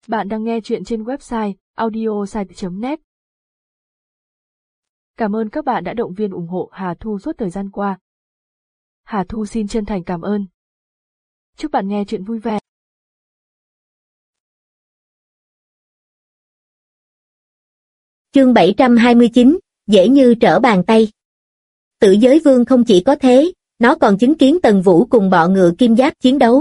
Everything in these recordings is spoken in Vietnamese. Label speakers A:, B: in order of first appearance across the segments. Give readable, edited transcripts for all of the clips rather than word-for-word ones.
A: Bạn đang nghe chuyện trên website audiosite.net. Cảm ơn các bạn đã động viên ủng hộ Hà Thu suốt thời gian qua. Hà Thu xin chân thành cảm ơn. Chúc bạn nghe chuyện vui vẻ.
B: Chương 729, dễ như trở bàn tay. Tử Giới Vương không chỉ có thế, nó còn chứng kiến Tần Vũ cùng bọ ngựa kim giáp chiến đấu.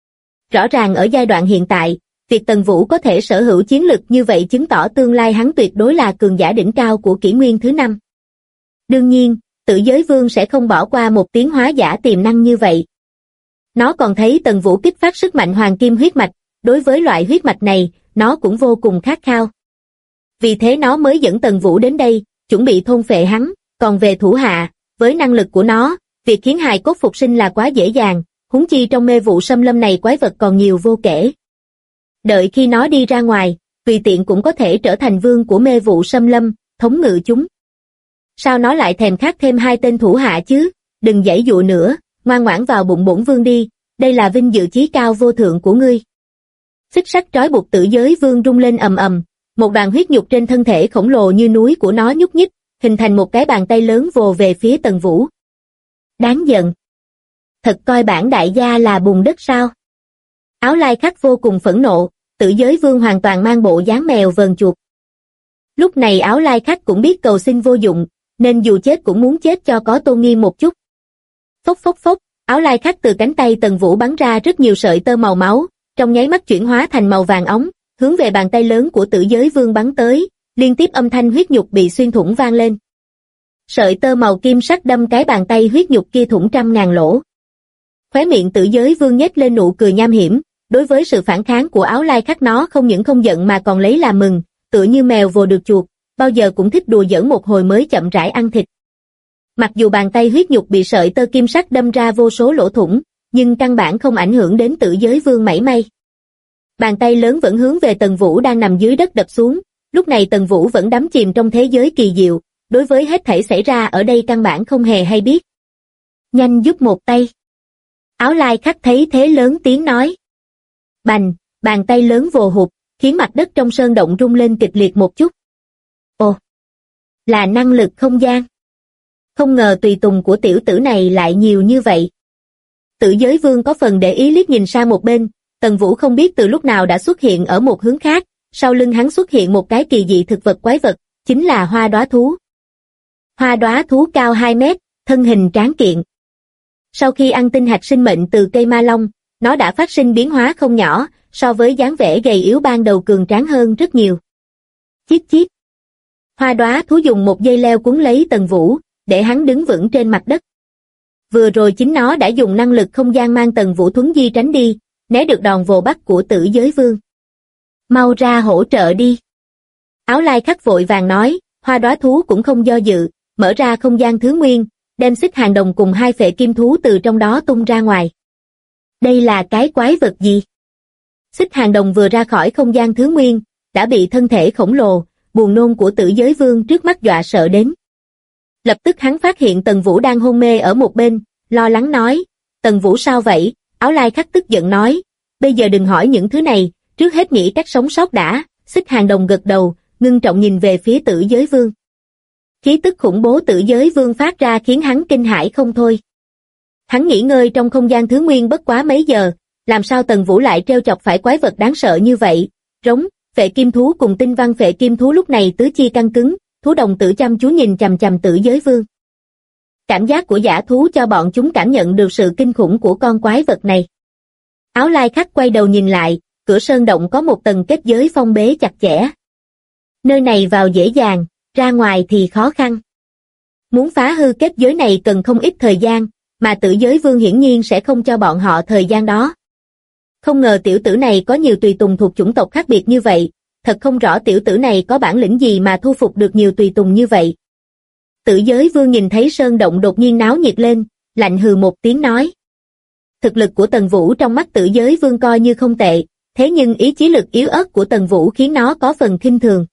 B: Rõ ràng ở giai đoạn hiện tại, việc Tần Vũ có thể sở hữu chiến lực như vậy chứng tỏ tương lai hắn tuyệt đối là cường giả đỉnh cao của kỷ nguyên thứ 5. Đương nhiên, Tử Giới Vương sẽ không bỏ qua một tiến hóa giả tiềm năng như vậy. Nó còn thấy Tần Vũ kích phát sức mạnh hoàng kim huyết mạch, đối với loại huyết mạch này, nó cũng vô cùng khát khao. Vì thế nó mới dẫn Tần Vũ đến đây, chuẩn bị thôn phệ hắn, còn về thủ hạ, với năng lực của nó, việc khiến hài cốt phục sinh là quá dễ dàng, huống chi trong mê vụ xâm lâm này quái vật còn nhiều vô kể. Đợi khi nó đi ra ngoài, tùy tiện cũng có thể trở thành vương của mê vụ xâm lâm, thống ngự chúng. Sao nó lại thèm khát thêm 2 tên thủ hạ chứ? Đừng giãy dụa nữa, ngoan ngoãn vào bụng bổn vương đi, đây là vinh dự chí cao vô thượng của ngươi. Xích sắt trói buộc Tử Giới Vương rung lên ầm ầm, một đoàn huyết nhục trên thân thể khổng lồ như núi của nó nhúc nhích, hình thành một cái bàn tay lớn vồ về phía Tần Vũ. Đáng giận. Thật coi bản đại gia là bùn đất sao? Áo Lai Khắc vô cùng phẫn nộ, Tử Giới Vương hoàn toàn mang bộ dáng mèo vờn chuột. Lúc này Áo Lai Khắc cũng biết cầu xin vô dụng, nên dù chết cũng muốn chết cho có tôn nghiêm một chút. Phốc phốc phốc, Áo Lai Khắc từ cánh tay Tần Vũ bắn ra rất nhiều sợi tơ màu máu, trong nháy mắt chuyển hóa thành màu vàng óng, hướng về bàn tay lớn của Tử Giới Vương bắn tới, liên tiếp âm thanh huyết nhục bị xuyên thủng vang lên. Sợi tơ màu kim sắc đâm cái bàn tay huyết nhục kia thủng trăm ngàn lỗ. Khóe miệng Tử Giới Vương nhếch lên nụ cười nham hiểm, đối với sự phản kháng của Áo Lai Khắc nó không những không giận mà còn lấy làm mừng, tựa như mèo vồ được chuột, bao giờ cũng thích đùa giỡn một hồi mới chậm rãi ăn thịt. Mặc dù bàn tay huyết nhục bị sợi tơ kim sắc đâm ra vô số lỗ thủng, nhưng căn bản không ảnh hưởng đến Tử Giới Vương mảy may. Bàn tay lớn vẫn hướng về Tần Vũ đang nằm dưới đất đập xuống, lúc này Tần Vũ vẫn đắm chìm trong thế giới kỳ diệu, đối với hết thảy xảy ra ở đây căn bản không hề hay biết. Nhanh giúp một tay. Áo Lai Khắc thấy thế lớn tiếng nói. Bành, bàn tay lớn vồ hụt, khiến mặt đất trong sơn động rung lên kịch liệt một chút. Ồ, là năng lực không gian. Không ngờ tùy tùng của tiểu tử này lại nhiều như vậy. Tử Giới Vương có phần để ý liếc nhìn sang một bên, Tần Vũ không biết từ lúc nào đã xuất hiện ở một hướng khác, sau lưng hắn xuất hiện một cái kỳ dị thực vật quái vật, chính là hoa đóa thú. Hoa đóa thú cao 2 mét, thân hình tráng kiện. Sau khi ăn tinh hạch sinh mệnh từ cây ma long, nó đã phát sinh biến hóa không nhỏ, so với dáng vẻ gầy yếu ban đầu cường tráng hơn rất nhiều. Chíp chíp. Hoa đóa thú dùng một dây leo cuốn lấy Tần Vũ, để hắn đứng vững trên mặt đất. Vừa rồi chính nó đã dùng năng lực không gian mang Tần Vũ thuấn di tránh đi, né được đòn vồ bắt của Tử Giới Vương. Mau ra hỗ trợ đi. Áo Lai Khắc vội vàng nói, hoa đóa thú cũng không do dự, mở ra không gian thứ nguyên, đem xích hàng đồng cùng 2 phệ kim thú từ trong đó tung ra ngoài. Đây là cái quái vật gì? Xích hàng đồng vừa ra khỏi không gian thứ nguyên, đã bị thân thể khổng lồ, buồn nôn của Tử Giới Vương trước mắt dọa sợ đến. Lập tức hắn phát hiện Tần Vũ đang hôn mê ở một bên, lo lắng nói, Tần Vũ sao vậy? Áo Lai Khắc tức giận nói, bây giờ đừng hỏi những thứ này, trước hết nghĩ cách sống sót đã. Xích hàng đồng gật đầu, ngưng trọng nhìn về phía Tử Giới Vương. Khí tức khủng bố Tử Giới Vương phát ra khiến hắn kinh hãi không thôi. Hắn nghỉ ngơi trong không gian thứ nguyên bất quá mấy giờ, làm sao Tần Vũ lại trêu chọc phải quái vật đáng sợ như vậy? Rống, phệ kim thú cùng tinh văn phệ kim thú lúc này tứ chi căng cứng, thú đồng tử chăm chú nhìn chằm chằm Tử Giới Vương. Cảm giác của dã thú cho bọn chúng cảm nhận được sự kinh khủng của con quái vật này. Áo Lai Khắc quay đầu nhìn lại, cửa sơn động có một tầng kết giới phong bế chặt chẽ. Nơi này vào dễ dàng, ra ngoài thì khó khăn. Muốn phá hư kết giới này cần không ít thời gian, mà Tử Giới Vương hiển nhiên sẽ không cho bọn họ thời gian đó. Không ngờ tiểu tử này có nhiều tùy tùng thuộc chủng tộc khác biệt như vậy, thật không rõ tiểu tử này có bản lĩnh gì mà thu phục được nhiều tùy tùng như vậy. Tử Giới Vương nhìn thấy sơn động đột nhiên náo nhiệt lên, lạnh hừ một tiếng nói. Thực lực của Tần Vũ trong mắt Tử Giới Vương coi như không tệ, thế nhưng ý chí lực yếu ớt của Tần Vũ khiến nó có phần khinh thường.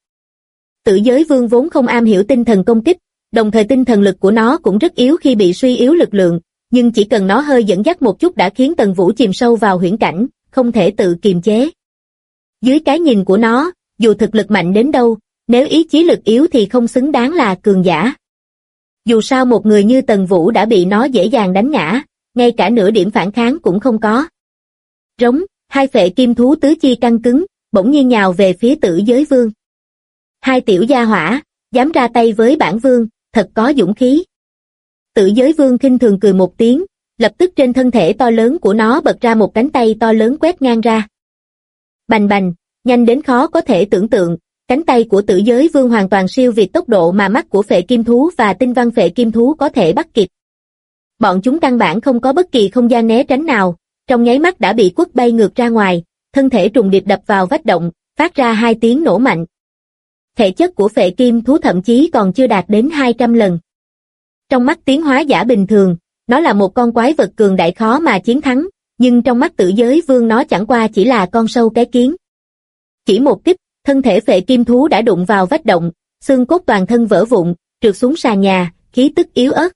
B: Tử Giới Vương vốn không am hiểu tinh thần công kích, đồng thời tinh thần lực của nó cũng rất yếu khi bị suy yếu lực lượng, nhưng chỉ cần nó hơi dẫn dắt một chút đã khiến Tần Vũ chìm sâu vào huyễn cảnh, không thể tự kiềm chế. Dưới cái nhìn của nó, dù thực lực mạnh đến đâu, nếu ý chí lực yếu thì không xứng đáng là cường giả. Dù sao một người như Tần Vũ đã bị nó dễ dàng đánh ngã, ngay cả nửa điểm phản kháng cũng không có. Rống, hai phệ kim thú tứ chi căng cứng, bỗng nhiên nhào về phía Tử Giới Vương. Hai tiểu gia hỏa, dám ra tay với bản vương, thật có dũng khí. Tử Giới Vương khinh thường cười một tiếng, lập tức trên thân thể to lớn của nó bật ra một cánh tay to lớn quét ngang ra. Bành bành, nhanh đến khó có thể tưởng tượng, cánh tay của Tử Giới Vương hoàn toàn siêu việt tốc độ mà mắt của phệ kim thú và tinh văn phệ kim thú có thể bắt kịp. Bọn chúng căn bản không có bất kỳ không gian né tránh nào, trong nháy mắt đã bị quất bay ngược ra ngoài, thân thể trùng điệp đập vào vách động, phát ra hai tiếng nổ mạnh. Thể chất của phệ kim thú thậm chí còn chưa đạt đến 200 lần. Trong mắt tiến hóa giả bình thường, nó là một con quái vật cường đại khó mà chiến thắng, nhưng trong mắt Tử Giới Vương nó chẳng qua chỉ là con sâu cái kiến. Chỉ một kích, thân thể phệ kim thú đã đụng vào vách động, xương cốt toàn thân vỡ vụn, trượt xuống sàn nhà, khí tức yếu ớt.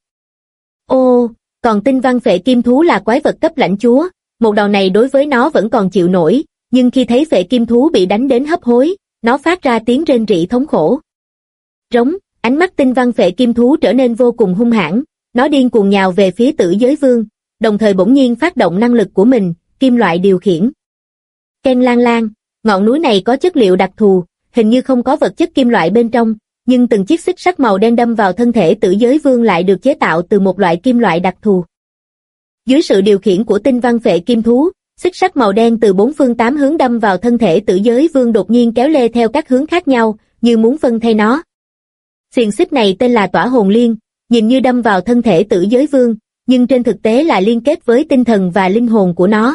B: Ô, còn tinh văn phệ kim thú là quái vật cấp lãnh chúa, một đòn này đối với nó vẫn còn chịu nổi, nhưng khi thấy phệ kim thú bị đánh đến hấp hối, nó phát ra tiếng rên rỉ thống khổ. Rống, ánh mắt tinh văn phệ kim thú trở nên vô cùng hung hãn, nó điên cuồng nhào về phía Tử Giới Vương, đồng thời bỗng nhiên phát động năng lực của mình, kim loại điều khiển. Ken lang lang, ngọn núi này có chất liệu đặc thù, hình như không có vật chất kim loại bên trong, nhưng từng chiếc xích sắt màu đen đâm vào thân thể Tử Giới Vương lại được chế tạo từ một loại kim loại đặc thù. Dưới sự điều khiển của tinh văn phệ kim thú, xích sắt màu đen từ bốn phương tám hướng đâm vào thân thể Tử Giới Vương đột nhiên kéo lê theo các hướng khác nhau, như muốn phân thây nó. Xiềng xích này tên là Tỏa Hồn Liên, nhìn như đâm vào thân thể Tử Giới Vương, nhưng trên thực tế là liên kết với tinh thần và linh hồn của nó.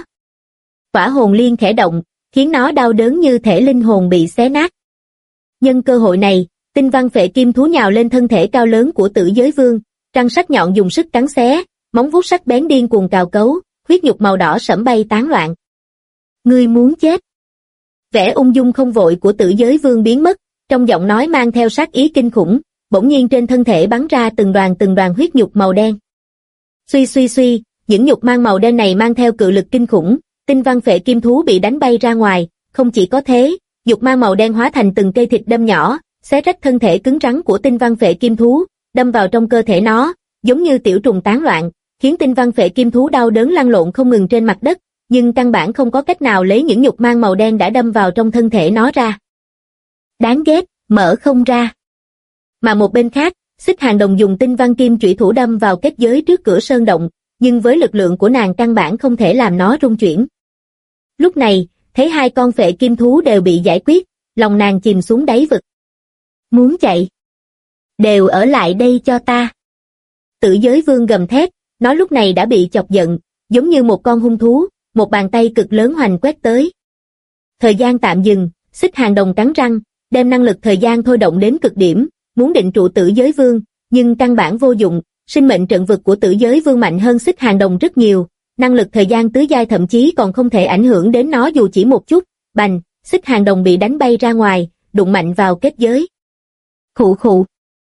B: Tỏa Hồn Liên khẽ động, khiến nó đau đớn như thể linh hồn bị xé nát. Nhân cơ hội này, tinh văn phệ kim thú nhào lên thân thể cao lớn của Tử Giới Vương, răng sắc nhọn dùng sức cắn xé, móng vuốt sắc bén điên cuồng cào cấu, huyết nhục màu đỏ sẫm bay tán loạn. Ngươi muốn chết. Vẻ ung dung không vội của Tử Giới Vương biến mất, trong giọng nói mang theo sát ý kinh khủng, bỗng nhiên trên thân thể bắn ra từng đoàn huyết nhục màu đen. Suy suy suy, những nhục mang màu đen này mang theo cự lực kinh khủng, tinh văn phệ kim thú bị đánh bay ra ngoài, không chỉ có thế, nhục mang màu đen hóa thành từng cây thịt đâm nhỏ, xé rách thân thể cứng rắn của tinh văn phệ kim thú, đâm vào trong cơ thể nó, giống như tiểu trùng tán loạn, khiến tinh văn phệ kim thú đau đớn lăn lộn không ngừng trên mặt đất, nhưng căn bản không có cách nào lấy những nhục mang màu đen đã đâm vào trong thân thể nó ra. Đáng ghét, mở không ra. Mà một bên khác, Xích Hàng Đồng dùng tinh văn kim chủy thủ đâm vào kết giới trước cửa sơn động, nhưng với lực lượng của nàng căn bản không thể làm nó rung chuyển. Lúc này, thấy hai con phệ kim thú đều bị giải quyết, lòng nàng chìm xuống đáy vực. Muốn chạy? Đều ở lại đây cho ta. Tử Giới Vương gầm thét, nó lúc này đã bị chọc giận, giống như một con hung thú, một bàn tay cực lớn hoành quét tới. Thời gian tạm dừng, Xích Hàng Đồng cắn răng, đem năng lực thời gian thôi động đến cực điểm, muốn định trụ Tử Giới Vương, nhưng căn bản vô dụng, sinh mệnh trận vực của Tử Giới Vương mạnh hơn Xích Hàng Đồng rất nhiều, năng lực thời gian tứ giai thậm chí còn không thể ảnh hưởng đến nó dù chỉ một chút. Bành, Xích Hàng Đồng bị đánh bay ra ngoài, đụng mạnh vào kết giới. Khụ khụ.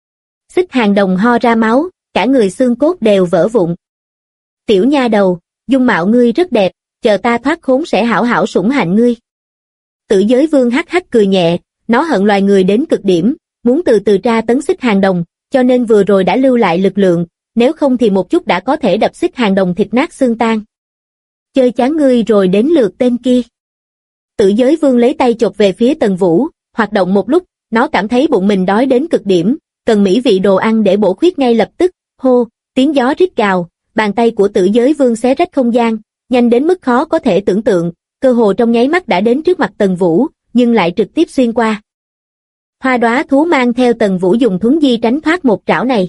B: Xích Hàng Đồng ho ra máu, cả người xương cốt đều vỡ vụn. Tiểu nha đầu, dung mạo ngươi rất đẹp, chờ ta thoát khốn sẽ hảo hảo sủng hạnh ngươi. Tử Giới Vương hắc hắc cười nhẹ, nó hận loài người đến cực điểm, muốn từ từ tra tấn Xích Hàng Đồng, cho nên vừa rồi đã lưu lại lực lượng, nếu không thì một chút đã có thể đập Xích Hàng Đồng thịt nát xương tan. Chơi chán ngươi rồi đến lượt tên kia. Tử Giới Vương lấy tay chộp về phía Tần Vũ, hoạt động một lúc, nó cảm thấy bụng mình đói đến cực điểm, cần mỹ vị đồ ăn để bổ khuyết ngay lập tức. Hô, tiếng gió rít gào, bàn tay của Tử Giới Vương xé rách không gian, nhanh đến mức khó có thể tưởng tượng, cơ hồ trong nháy mắt đã đến trước mặt Tần Vũ, nhưng lại trực tiếp xuyên qua. Hoa Đóa thú mang theo Tần Vũ dùng thuấn di tránh thoát một trảo này.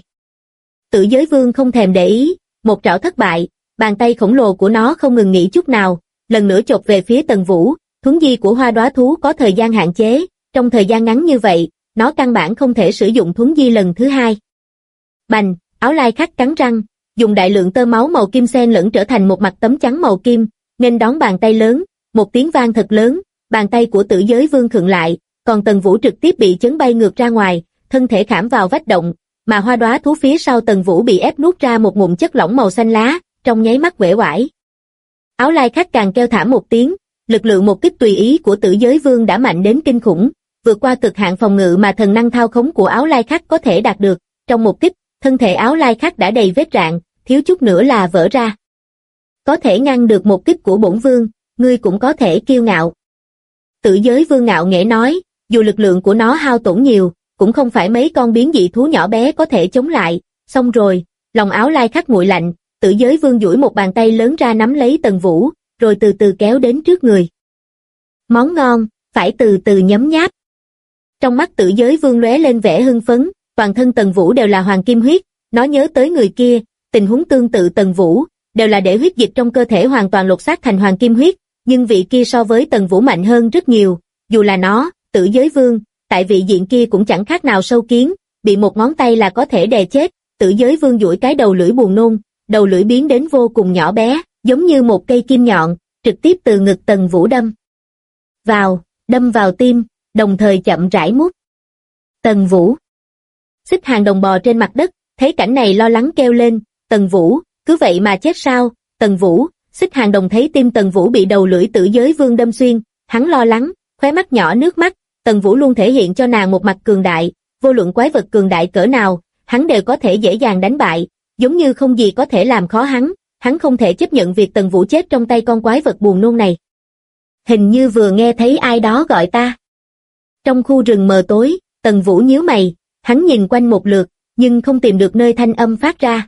B: Tử Giới Vương không thèm để ý, một trảo thất bại, bàn tay khổng lồ của nó không ngừng nghỉ chút nào, lần nữa chộp về phía Tần Vũ. Thuấn di của Hoa Đóa thú có thời gian hạn chế, trong thời gian ngắn như vậy, nó căn bản không thể sử dụng thuấn di lần thứ hai. Bành, Áo Lai Khắc cắn răng, dùng đại lượng tơ máu màu kim xen lẫn trở thành một mặt tấm trắng màu kim, nên đón bàn tay lớn, một tiếng vang thật lớn, bàn tay của Tử Giới Vương khựng lại, còn Tần Vũ trực tiếp bị chấn bay ngược ra ngoài, thân thể khảm vào vách động, mà Hoa Đóa thú phía sau Tần Vũ bị ép nuốt ra một ngụm chất lỏng màu xanh lá, trong nháy mắt uể oải. Áo Lai Khắc càng kêu thảm một tiếng, lực lượng một kích tùy ý của Tử Giới Vương đã mạnh đến kinh khủng, vượt qua cực hạn phòng ngự mà thần năng thao khống của Áo Lai Khắc có thể đạt được. Trong một kích, thân thể Áo Lai Khắc đã đầy vết rạn, thiếu chút nữa là vỡ ra. Có thể ngăn được một kích của bổn vương, ngươi cũng có thể kiêu ngạo. Tử Giới Vương ngạo nghễ nói, dù lực lượng của nó hao tổn nhiều, cũng không phải mấy con biến dị thú nhỏ bé có thể chống lại. Xong rồi, lòng Áo Lai Khắc nguội lạnh, Tử Giới Vương duỗi một bàn tay lớn ra nắm lấy Tần Vũ, rồi từ từ kéo đến trước người. Món ngon, phải từ từ nhấm nháp. Trong mắt Tử Giới Vương lóe lên vẻ hưng phấn, toàn thân Tần Vũ đều là hoàng kim huyết, nó nhớ tới người kia, tình huống tương tự Tần Vũ, đều là để huyết dịch trong cơ thể hoàn toàn lột xác thành hoàng kim huyết, nhưng vị kia so với Tần Vũ mạnh hơn rất nhiều, dù là nó, Tử Giới Vương, tại vị diện kia cũng chẳng khác nào sâu kiến, bị một ngón tay là có thể đè chết. Tử Giới Vương duỗi cái đầu lưỡi buồn nôn, đầu lưỡi biến đến vô cùng nhỏ bé, giống như một cây kim nhọn, trực tiếp từ ngực Tần Vũ đâm vào tim, đồng thời chậm rãi mút. Tần Vũ. Xích Hàng Đồng bò trên mặt đất, thấy cảnh này lo lắng kêu lên, Tần Vũ, cứ vậy mà chết sao? Tần Vũ. Xích Hàng Đồng thấy tim Tần Vũ bị đầu lưỡi Tử Giới Vương đâm xuyên, hắn lo lắng, khóe mắt nhỏ nước mắt. Tần Vũ luôn thể hiện cho nàng một mặt cường đại, vô luận quái vật cường đại cỡ nào, hắn đều có thể dễ dàng đánh bại, giống như không gì có thể làm khó hắn không thể chấp nhận việc Tần Vũ chết trong tay con quái vật buồn nôn này. Hình như vừa nghe thấy ai đó gọi ta. Trong khu rừng mờ tối, Tần Vũ nhíu mày, hắn nhìn quanh một lượt, nhưng không tìm được nơi thanh âm phát ra.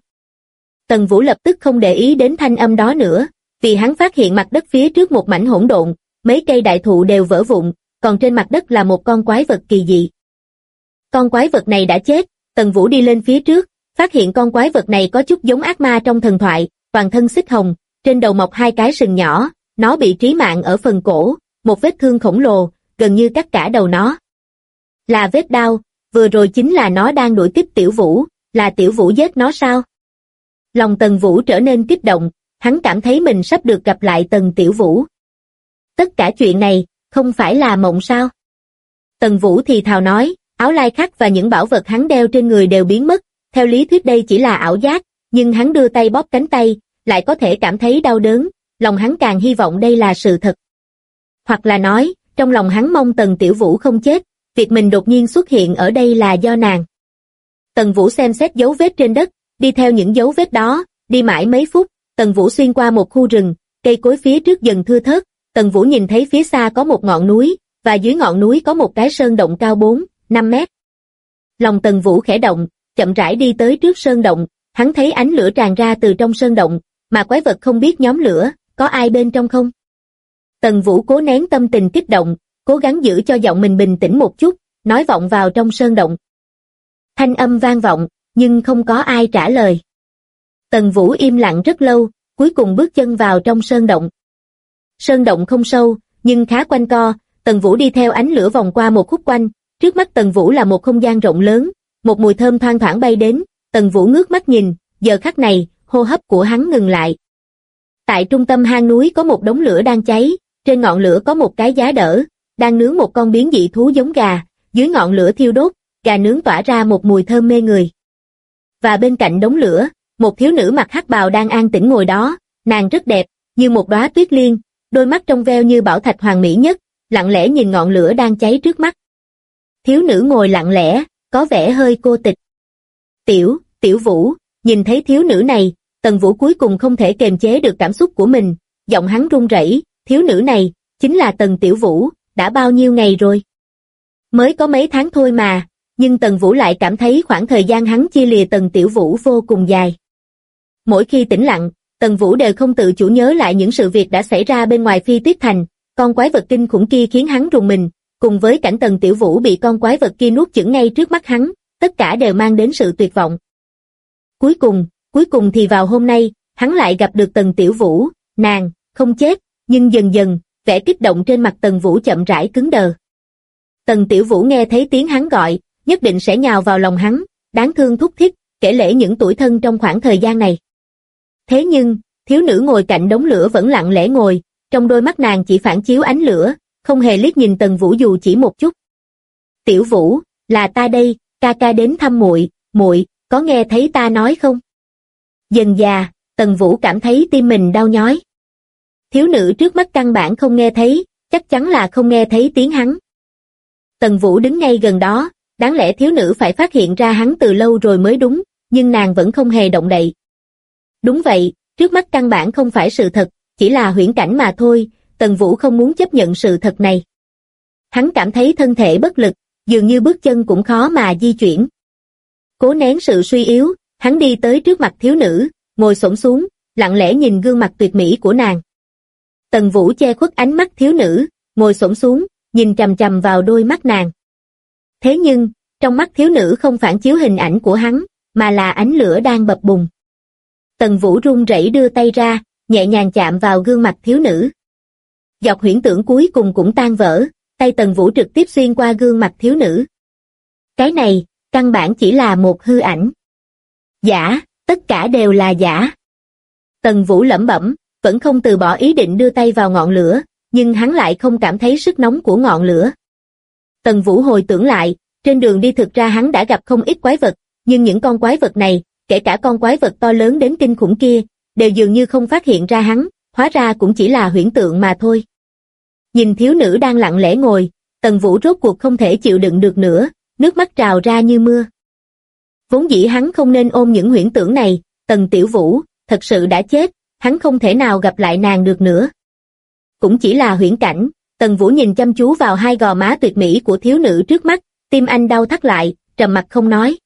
B: Tần Vũ lập tức không để ý đến thanh âm đó nữa, vì hắn phát hiện mặt đất phía trước một mảnh hỗn độn, mấy cây đại thụ đều vỡ vụn, còn trên mặt đất là một con quái vật kỳ dị. Con quái vật này đã chết, Tần Vũ đi lên phía trước, phát hiện con quái vật này có chút giống ác ma trong thần thoại, toàn thân xích hồng, trên đầu mọc hai cái sừng nhỏ, nó bị trí mạng ở phần cổ, một vết thương khổng lồ, gần như cắt cả đầu nó. Là vết đao, vừa rồi chính là nó đang đuổi kích Tiểu Vũ, là Tiểu Vũ giết nó sao? Lòng Tần Vũ trở nên kích động, hắn cảm thấy mình sắp được gặp lại Tần Tiểu Vũ. Tất cả chuyện này, không phải là mộng sao? Tần Vũ thì thào nói, Áo Lai Khắc và những bảo vật hắn đeo trên người đều biến mất, theo lý thuyết đây chỉ là ảo giác, nhưng hắn đưa tay bóp cánh tay, lại có thể cảm thấy đau đớn, lòng hắn càng hy vọng đây là sự thật. Hoặc là nói, trong lòng hắn mong Tần Tiểu Vũ không chết, việc mình đột nhiên xuất hiện ở đây là do nàng. Tần Vũ xem xét dấu vết trên đất, đi theo những dấu vết đó, đi mãi mấy phút, Tần Vũ xuyên qua một khu rừng, cây cối phía trước dần thưa thớt, Tần Vũ nhìn thấy phía xa có một ngọn núi, và dưới ngọn núi có một cái sơn động cao 4-5 mét. Lòng Tần Vũ khẽ động, chậm rãi đi tới trước sơn động, hắn thấy ánh lửa tràn ra từ trong sơn động, mà quái vật không biết nhóm lửa, có ai bên trong không? Tần Vũ cố nén tâm tình kích động, cố gắng giữ cho giọng mình bình tĩnh một chút, nói vọng vào trong sơn động. Thanh âm vang vọng, nhưng không có ai trả lời. Tần Vũ im lặng rất lâu, cuối cùng bước chân vào trong sơn động. Sơn động không sâu, nhưng khá quanh co, Tần Vũ đi theo ánh lửa vòng qua một khúc quanh, trước mắt Tần Vũ là một không gian rộng lớn, một mùi thơm thoang thoảng bay đến, Tần Vũ ngước mắt nhìn, giờ khắc này, hô hấp của hắn ngừng lại. Tại trung tâm hang núi có một đống lửa đang cháy, trên ngọn lửa có một cái giá đỡ, đang nướng một con biến dị thú giống gà, dưới ngọn lửa thiêu đốt, gà nướng tỏa ra một mùi thơm mê người. Và bên cạnh đống lửa, một thiếu nữ mặc hắc bào đang an tĩnh ngồi đó, nàng rất đẹp, như một đóa tuyết liên, đôi mắt trong veo như bảo thạch hoàn mỹ nhất, lặng lẽ nhìn ngọn lửa đang cháy trước mắt. Thiếu nữ ngồi lặng lẽ, có vẻ hơi cô tịch. Tiểu Vũ, nhìn thấy thiếu nữ này, Tần Vũ cuối cùng không thể kềm chế được cảm xúc của mình, giọng hắn run rẩy, thiếu nữ này, chính là Tần Tiểu Vũ, đã bao nhiêu ngày rồi? Mới có mấy tháng thôi mà, nhưng Tần Vũ lại cảm thấy khoảng thời gian hắn chia lìa Tần Tiểu Vũ vô cùng dài. Mỗi khi tĩnh lặng, Tần Vũ đều không tự chủ nhớ lại những sự việc đã xảy ra bên ngoài Phi Tuyết Thành, con quái vật kinh khủng kia khiến hắn rùng mình, cùng với cảnh Tần Tiểu Vũ bị con quái vật kia nuốt chửng ngay trước mắt hắn, tất cả đều mang đến sự tuyệt vọng. Cuối cùng thì vào hôm nay, hắn lại gặp được Tần Tiểu Vũ, nàng, không chết, nhưng dần dần, vẻ kích động trên mặt Tần Vũ chậm rãi cứng đờ. Tần Tiểu Vũ nghe thấy tiếng hắn gọi, nhất định sẽ nhào vào lòng hắn, đáng thương thúc thích, kể lể những tủi thân trong khoảng thời gian này. Thế nhưng, thiếu nữ ngồi cạnh đống lửa vẫn lặng lẽ ngồi, trong đôi mắt nàng chỉ phản chiếu ánh lửa, không hề liếc nhìn Tần Vũ dù chỉ một chút. Tiểu Vũ, là ta đây, ca ca đến thăm muội, muội có nghe thấy ta nói không? Dần già, Tần Vũ cảm thấy tim mình đau nhói. Thiếu nữ trước mắt căn bản không nghe thấy, chắc chắn là không nghe thấy tiếng hắn. Tần Vũ đứng ngay gần đó, đáng lẽ thiếu nữ phải phát hiện ra hắn từ lâu rồi mới đúng, nhưng nàng vẫn không hề động đậy. Đúng vậy, trước mắt căn bản không phải sự thật, chỉ là huyễn cảnh mà thôi, Tần Vũ không muốn chấp nhận sự thật này. Hắn cảm thấy thân thể bất lực, dường như bước chân cũng khó mà di chuyển. Cố nén sự suy yếu, hắn đi tới trước mặt thiếu nữ, ngồi xổm xuống, lặng lẽ nhìn gương mặt tuyệt mỹ của nàng. Tần Vũ che khuất ánh mắt thiếu nữ, ngồi xổm xuống, nhìn chằm chằm vào đôi mắt nàng. Thế nhưng, trong mắt thiếu nữ không phản chiếu hình ảnh của hắn, mà là ánh lửa đang bập bùng. Tần Vũ run rẩy đưa tay ra, nhẹ nhàng chạm vào gương mặt thiếu nữ. Dọc huyễn tưởng cuối cùng cũng tan vỡ, tay Tần Vũ trực tiếp xuyên qua gương mặt thiếu nữ. Cái này, căn bản chỉ là một hư ảnh. Giả, tất cả đều là giả. Tần Vũ lẩm bẩm, vẫn không từ bỏ ý định đưa tay vào ngọn lửa, nhưng hắn lại không cảm thấy sức nóng của ngọn lửa. Tần Vũ hồi tưởng lại, trên đường đi thực ra hắn đã gặp không ít quái vật, nhưng những con quái vật này, kể cả con quái vật to lớn đến kinh khủng kia, đều dường như không phát hiện ra hắn, hóa ra cũng chỉ là huyễn tượng mà thôi. Nhìn thiếu nữ đang lặng lẽ ngồi, Tần Vũ rốt cuộc không thể chịu đựng được nữa, nước mắt trào ra như mưa. Vốn dĩ hắn không nên ôm những huyễn tưởng này, Tần Tiểu Vũ, thật sự đã chết, hắn không thể nào gặp lại nàng được nữa. Cũng chỉ là huyễn cảnh, Tần Vũ nhìn chăm chú vào hai gò má tuyệt mỹ của thiếu nữ trước mắt, tim anh đau thắt lại, trầm mặc không nói.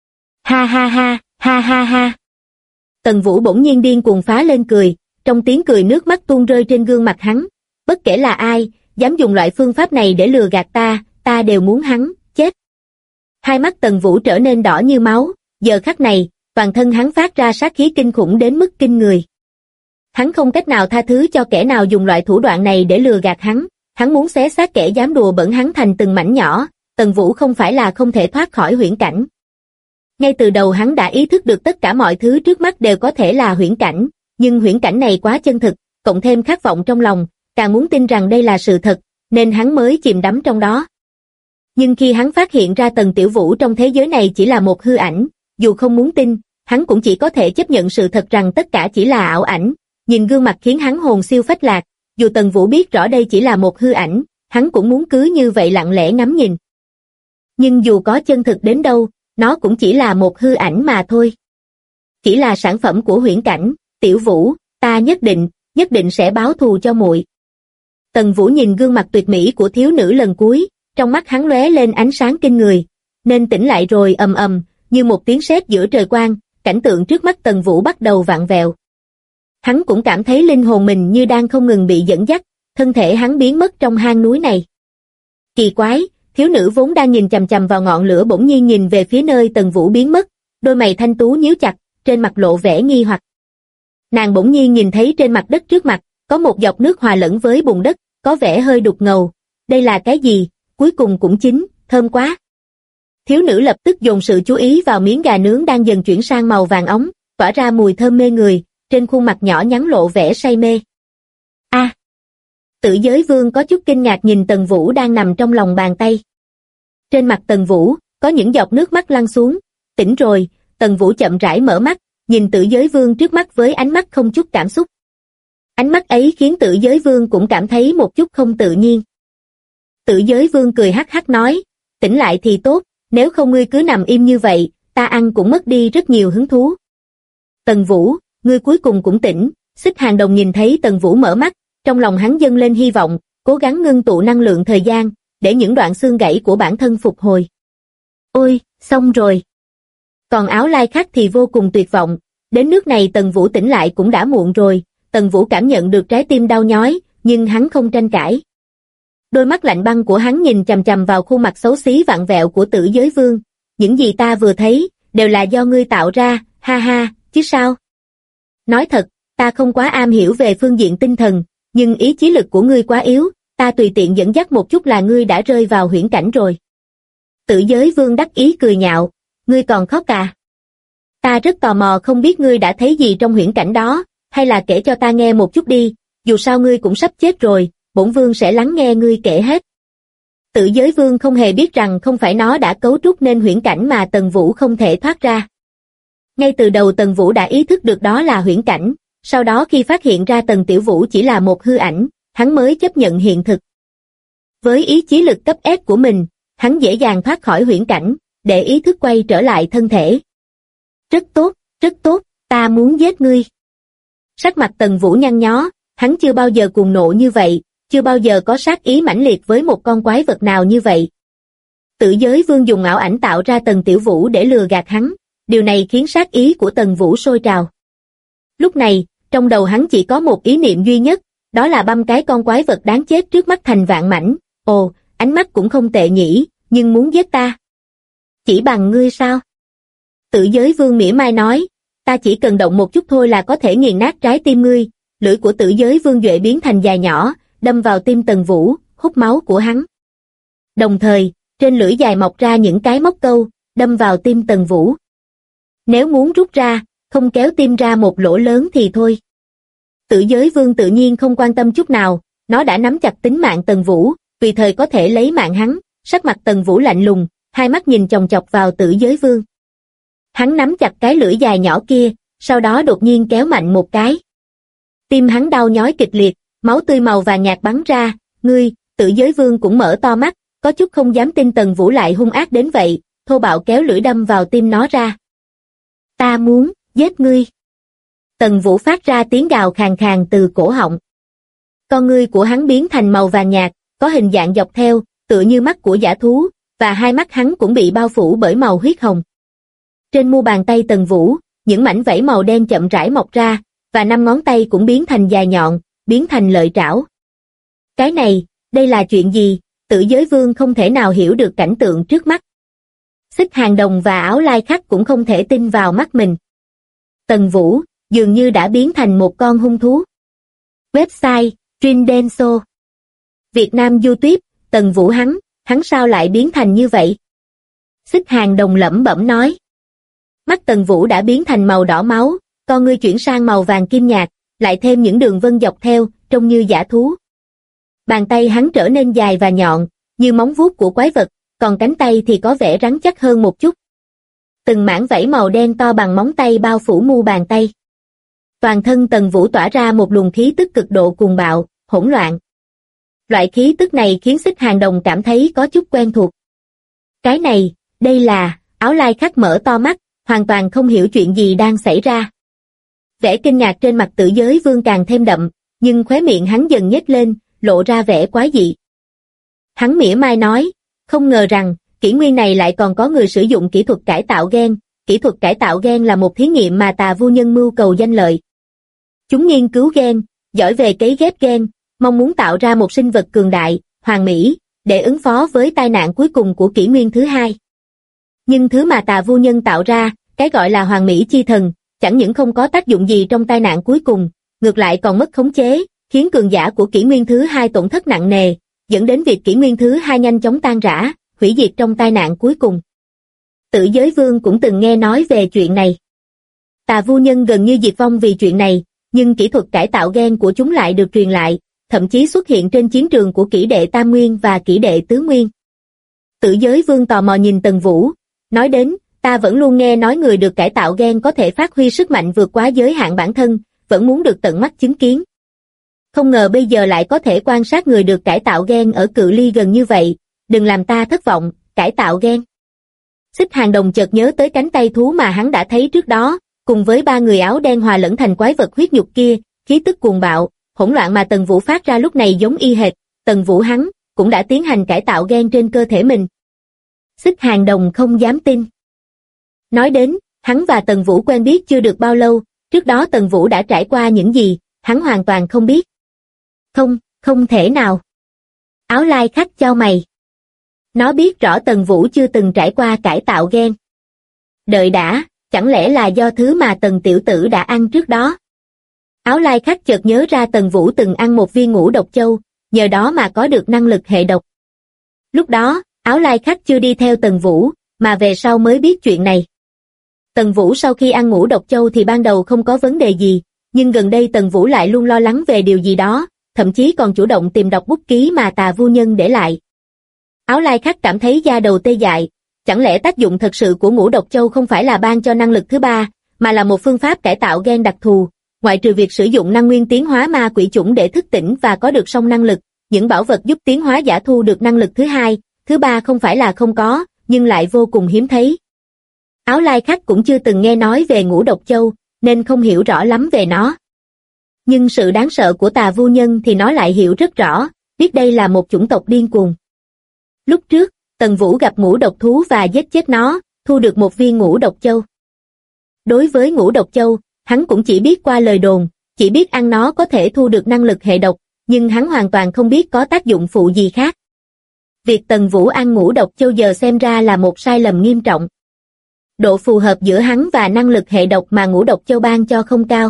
B: Ha ha ha, ha ha ha. Tần Vũ bỗng nhiên điên cuồng phá lên cười, trong tiếng cười nước mắt tuôn rơi trên gương mặt hắn. Bất kể là ai, dám dùng loại phương pháp này để lừa gạt ta đều muốn hắn chết. Hai mắt Tần Vũ trở nên đỏ như máu, giờ khắc này, toàn thân hắn phát ra sát khí kinh khủng đến mức kinh người. Hắn không cách nào tha thứ cho kẻ nào dùng loại thủ đoạn này để lừa gạt hắn muốn xé xác kẻ dám đùa bỡn hắn thành từng mảnh nhỏ. Tần Vũ không phải là không thể thoát khỏi huyễn cảnh. Ngay từ đầu hắn đã ý thức được tất cả mọi thứ trước mắt đều có thể là huyễn cảnh, nhưng huyễn cảnh này quá chân thực, cộng thêm khát vọng trong lòng, càng muốn tin rằng đây là sự thật, nên hắn mới chìm đắm trong đó. Nhưng khi hắn phát hiện ra Tần Tiểu Vũ trong thế giới này chỉ là một hư ảnh, dù không muốn tin, hắn cũng chỉ có thể chấp nhận sự thật rằng tất cả chỉ là ảo ảnh. Nhìn gương mặt khiến hắn hồn siêu phách lạc, dù Tần Vũ biết rõ đây chỉ là một hư ảnh, hắn cũng muốn cứ như vậy lặng lẽ ngắm nhìn. Nhưng dù có chân thực đến đâu, nó cũng chỉ là một hư ảnh mà thôi. Chỉ là sản phẩm của huyễn cảnh. Tiểu Vũ, ta nhất định sẽ báo thù cho muội. Tần Vũ nhìn gương mặt tuyệt mỹ của thiếu nữ lần cuối, trong mắt hắn lóe lên ánh sáng kinh người, nên tỉnh lại rồi ầm ầm, như một tiếng sét giữa trời quang, cảnh tượng trước mắt Tần Vũ bắt đầu vặn vẹo. Hắn cũng cảm thấy linh hồn mình như đang không ngừng bị dẫn dắt, thân thể hắn biến mất trong hang núi này. Kỳ quái, thiếu nữ vốn đang nhìn chằm chằm vào ngọn lửa bỗng nhiên nhìn về phía nơi Tần Vũ biến mất, đôi mày thanh tú nhíu chặt, trên mặt lộ vẻ nghi hoặc. Nàng bỗng nhiên nhìn thấy trên mặt đất trước mặt, có một giọt nước hòa lẫn với bùn đất, có vẻ hơi đục ngầu. Đây là cái gì? Cuối cùng cũng chín, thơm quá. Thiếu nữ lập tức dồn sự chú ý vào miếng gà nướng đang dần chuyển sang màu vàng óng, tỏa ra mùi thơm mê người, trên khuôn mặt nhỏ nhắn lộ vẻ say mê. Tự Giới Vương có chút kinh ngạc nhìn Tần Vũ đang nằm trong lòng bàn tay. Trên mặt Tần Vũ, có những giọt nước mắt lăn xuống. Tỉnh rồi, Tần Vũ chậm rãi mở mắt, nhìn Tự Giới Vương trước mắt với ánh mắt không chút cảm xúc. Ánh mắt ấy khiến Tự Giới Vương cũng cảm thấy một chút không tự nhiên. Tự Giới Vương cười hắc hắc nói, tỉnh lại thì tốt, nếu không ngươi cứ nằm im như vậy, ta ăn cũng mất đi rất nhiều hứng thú. Tần Vũ, ngươi cuối cùng cũng tỉnh. Xích Hàng Đồng nhìn thấy Tần Vũ mở mắt, trong lòng hắn dâng lên hy vọng, cố gắng ngưng tụ năng lượng thời gian, để những đoạn xương gãy của bản thân phục hồi. Ôi, xong rồi. Còn Áo Lai khác thì vô cùng tuyệt vọng, đến nước này Tần Vũ tỉnh lại cũng đã muộn rồi. Tần Vũ cảm nhận được trái tim đau nhói, nhưng hắn không tranh cãi. Đôi mắt lạnh băng của hắn nhìn chằm chằm vào khuôn mặt xấu xí vặn vẹo của Tự Giới Vương. Những gì ta vừa thấy, đều là do ngươi tạo ra, ha ha, chứ sao? Nói thật, ta không quá am hiểu về phương diện tinh thần, nhưng ý chí lực của ngươi quá yếu, ta tùy tiện dẫn dắt một chút là ngươi đã rơi vào huyễn cảnh rồi. Tự Giới Vương đắc ý cười nhạo, ngươi còn khóc à? Ta rất tò mò không biết ngươi đã thấy gì trong huyễn cảnh đó, hay là kể cho ta nghe một chút đi, dù sao ngươi cũng sắp chết rồi, bổn vương sẽ lắng nghe ngươi kể hết. Tự Giới Vương không hề biết rằng không phải nó đã cấu trúc nên huyễn cảnh mà Tần Vũ không thể thoát ra. Ngay từ đầu Tần Vũ đã ý thức được đó là huyễn cảnh, sau đó khi phát hiện ra Tần Tiểu Vũ chỉ là một hư ảnh, hắn mới chấp nhận hiện thực. Với ý chí lực cấp S của mình, hắn dễ dàng thoát khỏi huyễn cảnh, để ý thức quay trở lại thân thể. Rất tốt, ta muốn giết ngươi. Sắc mặt Tần Vũ nhăn nhó, hắn chưa bao giờ cuồng nộ như vậy, chưa bao giờ có sát ý mãnh liệt với một con quái vật nào như vậy. Tự giới vương dùng ảo ảnh tạo ra Tần Tiểu Vũ để lừa gạt hắn, điều này khiến sát ý của Tần Vũ sôi trào. Lúc này, trong đầu hắn chỉ có một ý niệm duy nhất, đó là băm cái con quái vật đáng chết trước mắt thành vạn mảnh. Ồ, ánh mắt cũng không tệ nhỉ, nhưng muốn giết ta. Chỉ bằng ngươi sao? Tự giới vương mỉa mai nói, ta chỉ cần động một chút thôi là có thể nghiền nát trái tim ngươi. Lưỡi của tự giới vương duệ biến thành dài nhỏ, đâm vào tim Tần Vũ, hút máu của hắn. Đồng thời, trên lưỡi dài mọc ra những cái móc câu, đâm vào tim Tần Vũ. Nếu muốn rút ra, không kéo tim ra một lỗ lớn thì thôi. Tự giới vương tự nhiên không quan tâm chút nào, nó đã nắm chặt tính mạng Tần Vũ, tùy thời có thể lấy mạng hắn. Sắc mặt Tần Vũ lạnh lùng, hai mắt nhìn chòng chọc vào tự giới vương. Hắn nắm chặt cái lưỡi dài nhỏ kia, sau đó đột nhiên kéo mạnh một cái. Tim hắn đau nhói kịch liệt, máu tươi màu vàng nhạt bắn ra. Ngươi, tự giới vương cũng mở to mắt, có chút không dám tin Tần Vũ lại hung ác đến vậy, thô bạo kéo lưỡi đâm vào tim nó ra. Ta muốn giết ngươi. Tần Vũ phát ra tiếng gào khàn khàn từ cổ họng. Con ngươi của hắn biến thành màu vàng nhạt, có hình dạng dọc theo, tựa như mắt của dã thú, và hai mắt hắn cũng bị bao phủ bởi màu huyết hồng. Trên mu bàn tay Tần Vũ, những mảnh vảy màu đen chậm rãi mọc ra, và 5 ngón tay cũng biến thành dài nhọn, biến thành lợi trảo. Cái này, đây là chuyện gì? Tự giới vương không thể nào hiểu được cảnh tượng trước mắt. Xích Hàng Đồng và Áo Lai Khắc cũng không thể tin vào mắt mình. Tần Vũ, dường như đã biến thành một con hung thú. Website, Trindenso. Việt Nam YouTube, Tần Vũ hắn sao lại biến thành như vậy? Xích Hàng Đồng lẩm bẩm nói. Mắt Tần Vũ đã biến thành màu đỏ máu, con ngươi chuyển sang màu vàng kim nhạt, lại thêm những đường vân dọc theo, trông như dã thú. Bàn tay hắn trở nên dài và nhọn, như móng vuốt của quái vật, còn cánh tay thì có vẻ rắn chắc hơn một chút. Từng mảng vảy màu đen to bằng móng tay bao phủ mu bàn tay. Toàn thân Tần Vũ tỏa ra một luồng khí tức cực độ cuồng bạo, hỗn loạn. Loại khí tức này khiến Xích Hàng Đồng cảm thấy có chút quen thuộc. Cái này, đây là... Áo Lai Khắc mở to mắt, hoàn toàn không hiểu chuyện gì đang xảy ra. Vẻ kinh ngạc trên mặt tự giới vương càng thêm đậm, nhưng khóe miệng hắn dần nhếch lên, lộ ra vẻ quái dị. Hắn mỉa mai nói, không ngờ rằng, kỷ nguyên này lại còn có người sử dụng kỹ thuật cải tạo gen. Kỹ thuật cải tạo gen là một thí nghiệm mà Tà Vu Nhân mưu cầu danh lợi. Chúng nghiên cứu gen, giỏi về cấy ghép gen, mong muốn tạo ra một sinh vật cường đại, hoàn mỹ, để ứng phó với tai nạn cuối cùng của kỷ nguyên thứ hai. Nhưng thứ mà Tà Vu Nhân tạo ra, cái gọi là hoàn mỹ chi thần, chẳng những không có tác dụng gì trong tai nạn cuối cùng, ngược lại còn mất khống chế, khiến cường giả của kỷ nguyên thứ hai tổn thất nặng nề, dẫn đến việc kỷ nguyên thứ hai nhanh chóng tan rã, hủy diệt trong tai nạn cuối cùng. Tự giới vương cũng từng nghe nói về chuyện này. Tà Vu Nhân gần như diệt vong vì chuyện này, nhưng kỹ thuật cải tạo gen của chúng lại được truyền lại, thậm chí xuất hiện trên chiến trường của kỷ đệ Tam Nguyên và kỷ đệ Tứ Nguyên. Tự giới vương tò mò nhìn Tần Vũ, nói đến, ta vẫn luôn nghe nói người được cải tạo gen có thể phát huy sức mạnh vượt quá giới hạn bản thân, vẫn muốn được tận mắt chứng kiến. Không ngờ bây giờ lại có thể quan sát người được cải tạo gen ở cự ly gần như vậy, đừng làm ta thất vọng, cải tạo gen. Xích Hàng Đồng chợt nhớ tới cánh tay thú mà hắn đã thấy trước đó, cùng với 3 người áo đen hòa lẫn thành quái vật huyết nhục kia, khí tức cuồng bạo, hỗn loạn mà Tần Vũ phát ra lúc này giống y hệt, Tần Vũ hắn cũng đã tiến hành cải tạo gen trên cơ thể mình. Xích Hàng Đồng không dám tin. Nói đến, hắn và Tần Vũ quen biết chưa được bao lâu, trước đó Tần Vũ đã trải qua những gì, hắn hoàn toàn không biết. Không thể nào. Áo Lai Khắc chau mày. Nó biết rõ Tần Vũ chưa từng trải qua cải tạo gen. Đợi đã, chẳng lẽ là do thứ mà Tần tiểu tử đã ăn trước đó? Áo Lai Khắc chợt nhớ ra Tần Vũ từng ăn một viên ngũ độc châu, nhờ đó mà có được năng lực hệ độc. Lúc đó, Áo Lai Khắc chưa đi theo Tần Vũ, mà về sau mới biết chuyện này. Tần Vũ sau khi ăn ngũ độc châu thì ban đầu không có vấn đề gì, nhưng gần đây Tần Vũ lại luôn lo lắng về điều gì đó, thậm chí còn chủ động tìm đọc bút ký mà Tà Vu Nhân để lại. Áo Lai Khắc cảm thấy da đầu tê dại, chẳng lẽ tác dụng thật sự của ngũ độc châu không phải là ban cho năng lực thứ ba, mà là một phương pháp cải tạo gen đặc thù, ngoại trừ việc sử dụng năng nguyên tiến hóa ma quỷ chủng để thức tỉnh và có được song năng lực, những bảo vật giúp tiến hóa giả thu được năng lực thứ hai, thứ ba không phải là không có, nhưng lại vô cùng hiếm thấy. Áo Lai Khắc cũng chưa từng nghe nói về Ngũ Độc Châu, nên không hiểu rõ lắm về nó. Nhưng sự đáng sợ của Tà Vu Nhân thì nó lại hiểu rất rõ, biết đây là một chủng tộc điên cuồng. Lúc trước, Tần Vũ gặp ngũ độc thú và giết chết nó, thu được một viên Ngũ Độc Châu. Đối với Ngũ Độc Châu, hắn cũng chỉ biết qua lời đồn, chỉ biết ăn nó có thể thu được năng lực hệ độc, nhưng hắn hoàn toàn không biết có tác dụng phụ gì khác. Việc Tần Vũ ăn Ngũ Độc Châu giờ xem ra là một sai lầm nghiêm trọng. Độ phù hợp giữa hắn và năng lực hệ độc mà Ngũ Độc Châu ban cho không cao.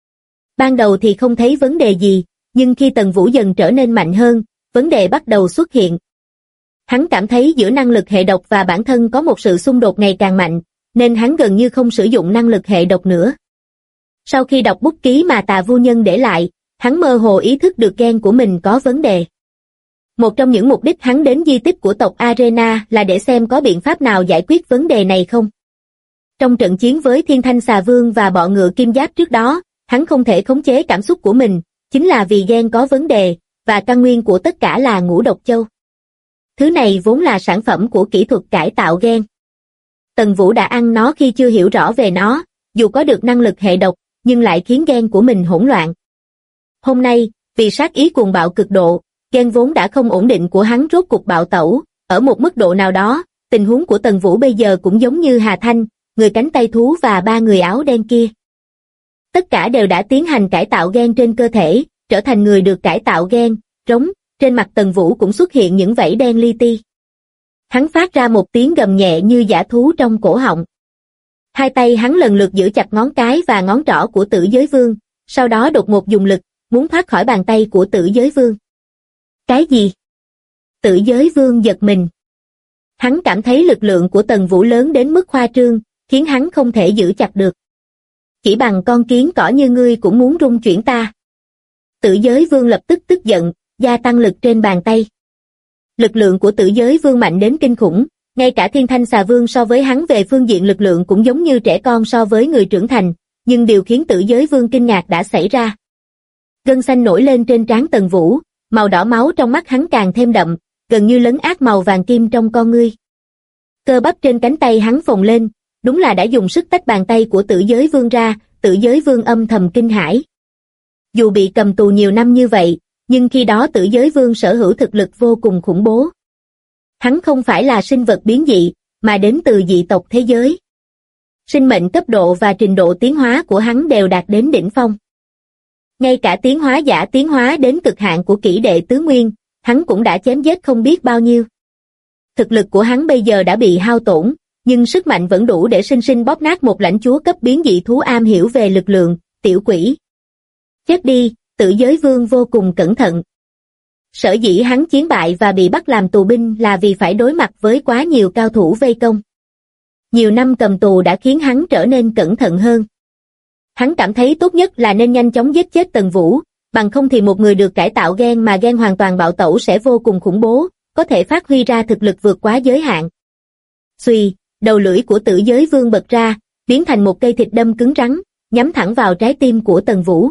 B: Ban đầu thì không thấy vấn đề gì, nhưng khi Tần Vũ dần trở nên mạnh hơn, vấn đề bắt đầu xuất hiện. Hắn cảm thấy giữa năng lực hệ độc và bản thân có một sự xung đột ngày càng mạnh, nên hắn gần như không sử dụng năng lực hệ độc nữa. Sau khi đọc bút ký mà Tà Vu Nhân để lại, hắn mơ hồ ý thức được gen của mình có vấn đề. Một trong những mục đích hắn đến di tích của tộc Arena là để xem có biện pháp nào giải quyết vấn đề này không. Trong trận chiến với Thiên Thanh Xà Vương và bọ ngựa kim giáp trước đó, hắn không thể khống chế cảm xúc của mình, chính là vì gen có vấn đề, và căn nguyên của tất cả là Ngũ Độc Châu. Thứ này vốn là sản phẩm của kỹ thuật cải tạo gen. Tần Vũ đã ăn nó khi chưa hiểu rõ về nó, dù có được năng lực hệ độc, nhưng lại khiến gen của mình hỗn loạn. Hôm nay, vì sát ý cuồng bạo cực độ, gen vốn đã không ổn định của hắn rốt cục bạo tẩu, ở một mức độ nào đó, tình huống của Tần Vũ bây giờ cũng giống như Hà Thanh, người cánh tay thú và ba người áo đen kia. Tất cả đều đã tiến hành cải tạo gen trên cơ thể, trở thành người được cải tạo gen, trống, trên mặt Tần Vũ cũng xuất hiện những vảy đen li ti. Hắn phát ra một tiếng gầm nhẹ như dã thú trong cổ họng. Hai tay hắn lần lượt giữ chặt ngón cái và ngón trỏ của Tử Giới Vương, sau đó đột ngột dùng lực, muốn thoát khỏi bàn tay của Tử Giới Vương. Cái gì? Tử Giới Vương giật mình. Hắn cảm thấy lực lượng của Tần Vũ lớn đến mức khoa trương, khiến hắn không thể giữ chặt được. Chỉ bằng con kiến cỏ như ngươi cũng muốn rung chuyển ta. Tử Giới Vương lập tức tức giận, gia tăng lực trên bàn tay. Lực lượng của Tử Giới Vương mạnh đến kinh khủng, ngay cả Thiên Thanh Xà Vương so với hắn về phương diện lực lượng cũng giống như trẻ con so với người trưởng thành, nhưng điều khiến Tử Giới Vương kinh ngạc đã xảy ra. Gân xanh nổi lên trên trán Tần Vũ, màu đỏ máu trong mắt hắn càng thêm đậm, gần như lấn át màu vàng kim trong con ngươi. Cơ bắp trên cánh tay hắn phồng lên, đúng là đã dùng sức tách bàn tay của Tử Giới Vương ra, Tử Giới Vương âm thầm kinh hãi. Dù bị cầm tù nhiều năm như vậy, nhưng khi đó Tử Giới Vương sở hữu thực lực vô cùng khủng bố. Hắn không phải là sinh vật biến dị, mà đến từ dị tộc thế giới. Sinh mệnh cấp độ và trình độ tiến hóa của hắn đều đạt đến đỉnh phong. Ngay cả tiến hóa giả tiến hóa đến cực hạn của kỷ đệ tứ nguyên, hắn cũng đã chém giết không biết bao nhiêu. Thực lực của hắn bây giờ đã bị hao tổn, nhưng sức mạnh vẫn đủ để sinh sinh bóp nát một lãnh chúa cấp biến dị thú am hiểu về lực lượng, tiểu quỷ. Chết đi, Tử Giới Vương vô cùng cẩn thận. Sở dĩ hắn chiến bại và bị bắt làm tù binh là vì phải đối mặt với quá nhiều cao thủ vây công. Nhiều năm cầm tù đã khiến hắn trở nên cẩn thận hơn. Hắn cảm thấy tốt nhất là nên nhanh chóng giết chết Tần Vũ, bằng không thì một người được cải tạo gen mà gen hoàn toàn bạo tẩu sẽ vô cùng khủng bố, có thể phát huy ra thực lực vượt quá giới hạn. Xuy, đầu lưỡi của Tử Giới Vương bật ra, biến thành một cây thịt đâm cứng rắn, nhắm thẳng vào trái tim của Tần Vũ.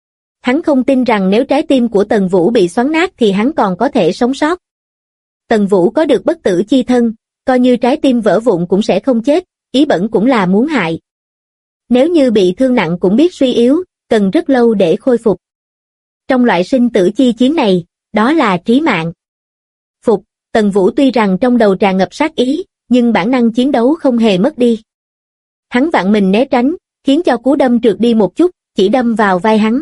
B: Hắn không tin rằng nếu trái tim của Tần Vũ bị xoắn nát thì hắn còn có thể sống sót. Tần Vũ có được bất tử chi thân, coi như trái tim vỡ vụn cũng sẽ không chết, ý bẩn cũng là muốn hại. Nếu như bị thương nặng cũng biết suy yếu, cần rất lâu để khôi phục. Trong loại sinh tử chi chiến này, đó là trí mạng. Phục, Tần Vũ tuy rằng trong đầu tràn ngập sát ý, nhưng bản năng chiến đấu không hề mất đi. Hắn vặn mình né tránh, khiến cho cú đâm trượt đi một chút, chỉ đâm vào vai hắn.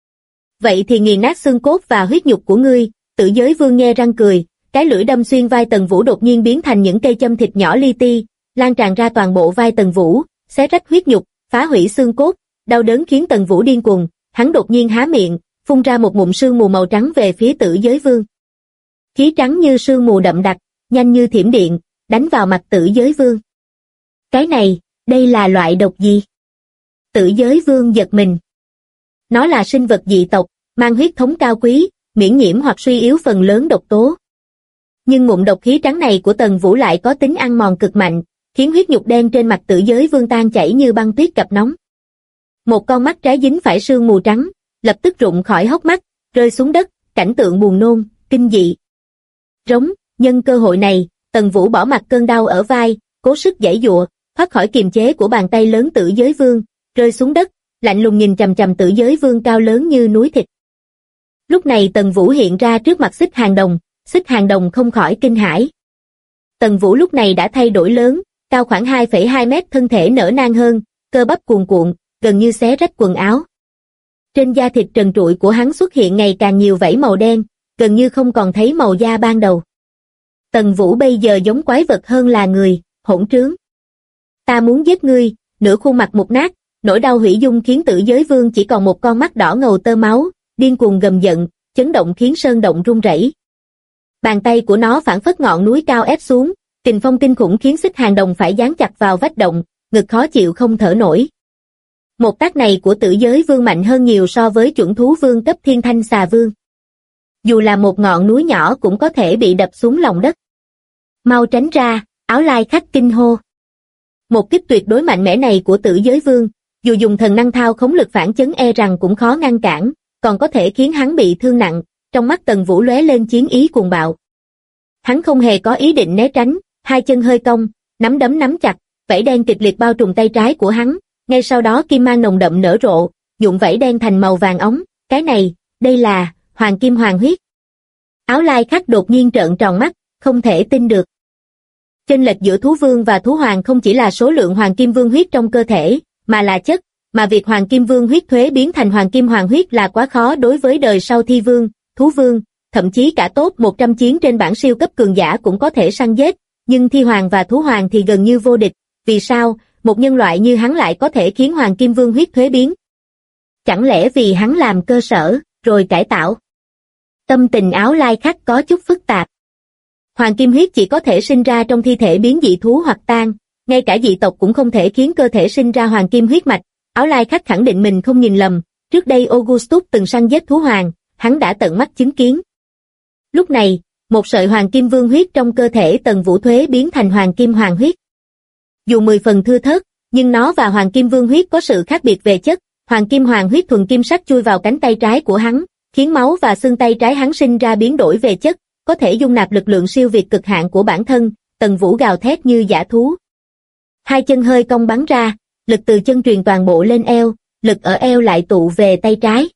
B: Vậy thì nghiền nát xương cốt và huyết nhục của ngươi, Tử Giới Vương nhe răng cười, cái lưỡi đâm xuyên vai Tần Vũ đột nhiên biến thành những cây châm thịt nhỏ li ti, lan tràn ra toàn bộ vai Tần Vũ, xé rách huyết nhục, phá hủy xương cốt, đau đớn khiến Tần Vũ điên cuồng, hắn đột nhiên há miệng, phun ra một ngụm sương mù màu trắng về phía Tử Giới Vương. Khí trắng như sương mù đậm đặc, nhanh như thiểm điện, đánh vào mặt Tử Giới Vương. Cái này, đây là loại độc gì? Tử Giới Vương giật mình. Nó là sinh vật dị tộc, mang huyết thống cao quý, miễn nhiễm hoặc suy yếu phần lớn độc tố. Nhưng ngụm độc khí trắng này của Tần Vũ lại có tính ăn mòn cực mạnh, khiến huyết nhục đen trên mặt Tử Giới Vương tan chảy như băng tuyết cặp nóng. Một con mắt trái dính phải sương mù trắng, lập tức rụng khỏi hốc mắt, rơi xuống đất, cảnh tượng buồn nôn, kinh dị. Rống, nhân cơ hội này, Tần Vũ bỏ mặc cơn đau ở vai, cố sức giãy giụa, thoát khỏi kiềm chế của bàn tay lớn Tử Giới Vương, rơi xuống đất, lạnh lùng nhìn chằm chằm Tử Giới Vương cao lớn như núi thịt. Lúc này Tần Vũ hiện ra trước mặt Xích Hàng Đồng không khỏi kinh hãi. Tần Vũ lúc này đã thay đổi lớn, cao khoảng 2,2 mét, thân thể nở nang hơn, cơ bắp cuồn cuộn, gần như xé rách quần áo. Trên da thịt trần trụi của hắn xuất hiện ngày càng nhiều vảy màu đen, gần như không còn thấy màu da ban đầu. Tần Vũ bây giờ giống quái vật hơn là người, hỗn trướng. Ta muốn giết ngươi, nửa khuôn mặt mục nát, nỗi đau hủy dung khiến Tử Giới Vương chỉ còn một con mắt đỏ ngầu tơ máu, điên cuồng gầm giận, chấn động khiến sơn động rung rẩy. Bàn tay của nó phảng phất ngọn núi cao ép xuống, kình phong kinh khủng khiến Xích Hàng Đồng phải dán chặt vào vách động, ngực khó chịu không thở nổi. Một tác này của Tử Giới Vương mạnh hơn nhiều so với chuẩn thú vương cấp Thiên Thanh Xà Vương. Dù là một ngọn núi nhỏ cũng có thể bị đập xuống lòng đất. Mau tránh ra, Áo Lai Khách kinh hô. Một kích tuyệt đối mạnh mẽ này của Tử Giới Vương, dù dùng thần năng thao khống lực phản chấn e rằng cũng khó ngăn cản, còn có thể khiến hắn bị thương nặng. Trong mắt Tần Vũ lóe lên chiến ý cuồng bạo. Hắn không hề có ý định né tránh, hai chân hơi cong, nắm đấm nắm chặt, vảy đen kịch liệt bao trùm tay trái của hắn, ngay sau đó kim mang nồng đậm nở rộ, nhuộm vảy đen thành màu vàng óng, cái này, đây là Hoàng Kim Hoàng huyết. Áo Lai Khách đột nhiên trợn tròn mắt, không thể tin được. Chênh lệch giữa thú vương và thú hoàng không chỉ là số lượng Hoàng Kim Vương huyết trong cơ thể, mà là chất, mà việc Hoàng Kim Vương huyết thuế biến thành Hoàng Kim Hoàng huyết là quá khó đối với đời sau thi vương, thú vương, thậm chí cả top 100 chiến trên bảng siêu cấp cường giả cũng có thể săn giết, nhưng thi hoàng và thú hoàng thì gần như vô địch. Vì sao, một nhân loại như hắn lại có thể khiến Hoàng Kim Vương huyết thuế biến? Chẳng lẽ vì hắn làm cơ sở, rồi cải tạo? Tâm tình Áo Lai Khách có chút phức tạp. Hoàng Kim huyết chỉ có thể sinh ra trong thi thể biến dị thú hoặc tan, ngay cả dị tộc cũng không thể khiến cơ thể sinh ra Hoàng Kim huyết mạch. Áo Lai Khách khẳng định mình không nhìn lầm, trước đây Augustus từng săn giết thú hoàng, hắn đã tận mắt chứng kiến. Lúc này, một sợi Hoàng Kim Vương huyết trong cơ thể Tần Vũ thuế biến thành Hoàng Kim Hoàng huyết. Dù 10 phần thưa thớt, nhưng nó và Hoàng Kim Vương huyết có sự khác biệt về chất. Hoàng Kim Hoàng huyết thuần kim sắc chui vào cánh tay trái của hắn, khiến máu và xương tay trái hắn sinh ra biến đổi về chất, có thể dung nạp lực lượng siêu việt cực hạn của bản thân. Tần Vũ gào thét như dã thú. Hai chân hơi cong bắn ra, lực từ chân truyền toàn bộ lên eo, lực ở eo lại tụ về tay trái.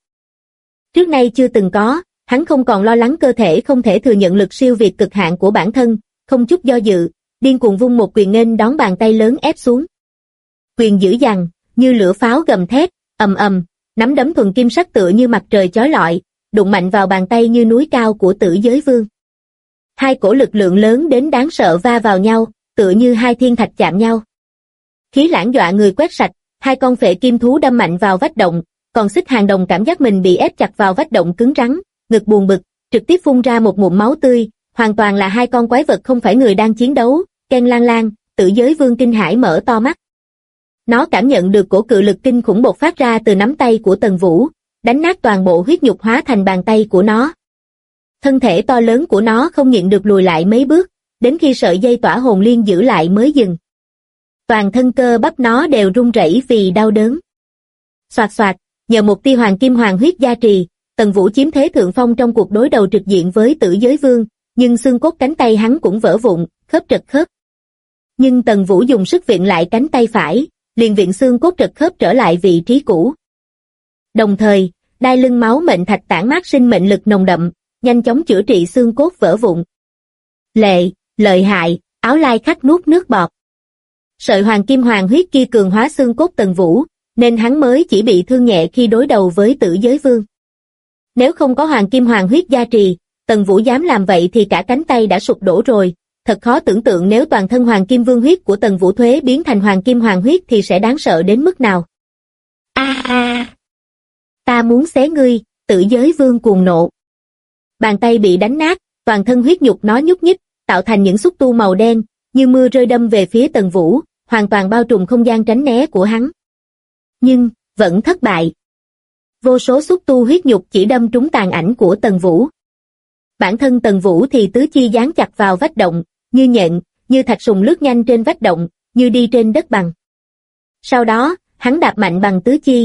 B: Trước nay chưa từng có, hắn không còn lo lắng cơ thể không thể thừa nhận lực siêu việt cực hạn của bản thân, không chút do dự, điên cuồng vung một quyền nghênh đón bàn tay lớn ép xuống. Quyền dữ dằn, như lửa pháo gầm thét, ầm ầm, nắm đấm thuần kim sắc tựa như mặt trời chói lọi, đụng mạnh vào bàn tay như núi cao của Tử Giới Vương. Hai cổ lực lượng lớn đến đáng sợ va vào nhau, tựa như hai thiên thạch chạm nhau. Khí lãng dọa người quét sạch, hai con phệ kim thú đâm mạnh vào vách động, còn Xích Hàng Đồng cảm giác mình bị ép chặt vào vách động cứng rắn, ngực buồn bực, trực tiếp phun ra một ngụm máu tươi, hoàn toàn là hai con quái vật không phải người đang chiến đấu. Ken Lang Lang, Tử Giới Vương kinh hãi mở to mắt. Nó cảm nhận được cổ cự lực kinh khủng bộc phát ra từ nắm tay của Tần Vũ, đánh nát toàn bộ huyết nhục hóa thành bàn tay của nó. Thân thể to lớn của nó không nhịn được lùi lại mấy bước, đến khi sợi dây tỏa hồn liên giữ lại mới dừng. Toàn thân cơ bắp nó đều run rẩy vì đau đớn. Xoạt xoạt, nhờ một tia Hoàng Kim Hoàng huyết gia trì, Tần Vũ chiếm thế thượng phong trong cuộc đối đầu trực diện với Tử Giới Vương, nhưng xương cốt cánh tay hắn cũng vỡ vụn, khớp trật khớp. Nhưng Tần Vũ dùng sức viện lại cánh tay phải, liền viện xương cốt trật khớp trở lại vị trí cũ. Đồng thời, đai lưng máu mệnh thạch tản mát sinh mệnh lực nồng đậm, nhanh chóng chữa trị xương cốt vỡ vụn. Lợi hại, Áo Lai Khách nuốt nước bọt. Sợi Hoàng Kim Hoàng huyết kia cường hóa xương cốt Tần Vũ, nên hắn mới chỉ bị thương nhẹ khi đối đầu với Tử Giới Vương. Nếu không có Hoàng Kim Hoàng huyết gia trì, Tần Vũ dám làm vậy thì cả cánh tay đã sụp đổ rồi. Thật khó tưởng tượng nếu toàn thân Hoàng Kim Vương huyết của Tần Vũ thuế biến thành Hoàng Kim Hoàng huyết thì sẽ đáng sợ đến mức nào. Ta muốn xé ngươi, Tử Giới Vương cuồng nộ. Bàn tay bị đánh nát, toàn thân huyết nhục nó nhúc nhích, tạo thành những xúc tu màu đen, như mưa rơi đâm về phía Tần Vũ, hoàn toàn bao trùm không gian tránh né của hắn. Nhưng, vẫn thất bại. Vô số xúc tu huyết nhục chỉ đâm trúng tàn ảnh của Tần Vũ. Bản thân Tần Vũ thì tứ chi dán chặt vào vách động, như nhện, như thạch sùng lướt nhanh trên vách động, như đi trên đất bằng. Sau đó, hắn đạp mạnh bằng tứ chi,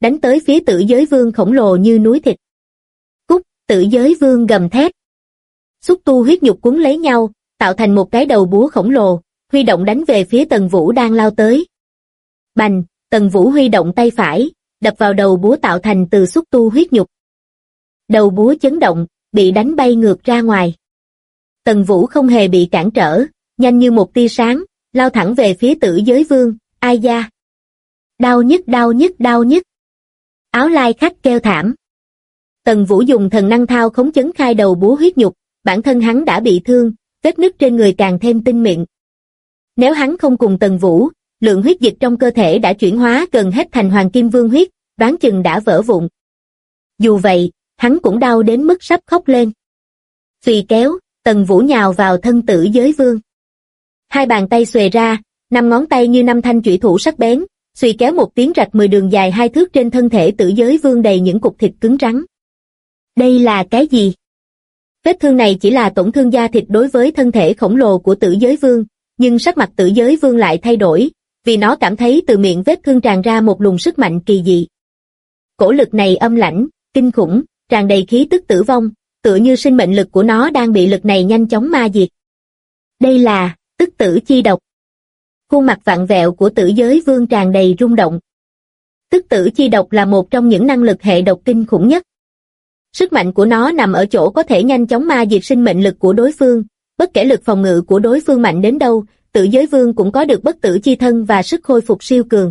B: đánh tới phía Tử Giới Vương khổng lồ như núi thịt. Cút, Tử Giới Vương gầm thét. Xúc tu huyết nhục cuốn lấy nhau, tạo thành một cái đầu búa khổng lồ, huy động đánh về phía Tần Vũ đang lao tới. Bành, Tần Vũ huy động tay phải, đập vào đầu búa tạo thành từ xúc tu huyết nhục. Đầu búa chấn động, bị đánh bay ngược ra ngoài. Tần Vũ không hề bị cản trở, nhanh như một tia sáng, lao thẳng về phía Tử Giới Vương. Ai da! Đau nhức đau nhức đau nhức! Áo lai khách kêu thảm. Tần Vũ dùng thần năng thao khống chấn khai đầu búa huyết nhục, bản thân hắn đã bị thương, vết nứt trên người càng thêm tinh mịn. Nếu hắn không cùng Tần Vũ, lượng huyết dịch trong cơ thể đã chuyển hóa gần hết thành Hoàng Kim Vương huyết, đoán chừng đã vỡ vụn. Dù vậy, hắn cũng đau đến mức sắp khóc lên. Phì kéo, Tần Vũ nhào vào thân Tử Giới Vương. Hai bàn tay xuề ra, 5 ngón tay như 5 thanh chủy thủ sắc bén, xuy kéo một tiếng rạch 10 đường dài 2 thước trên thân thể Tử Giới Vương đầy những cục thịt cứng rắn. Đây là cái gì? Vết thương này chỉ là tổn thương da thịt đối với thân thể khổng lồ của Tử Giới Vương, nhưng sắc mặt Tử Giới Vương lại thay đổi, vì nó cảm thấy từ miệng vết thương tràn ra một luồng sức mạnh kỳ dị. Cổ lực này âm lãnh, kinh khủng, tràn đầy khí tức tử vong, tựa như sinh mệnh lực của nó đang bị lực này nhanh chóng ma diệt. Đây là tức tử chi độc. Khuôn mặt vặn vẹo của Tử Giới Vương tràn đầy rung động. Tức tử chi độc là một trong những năng lực hệ độc kinh khủng nhất. Sức mạnh của nó nằm ở chỗ có thể nhanh chóng ma diệt sinh mệnh lực của đối phương, bất kể lực phòng ngự của đối phương mạnh đến đâu, Tử Giới Vương cũng có được bất tử chi thân và sức khôi phục siêu cường.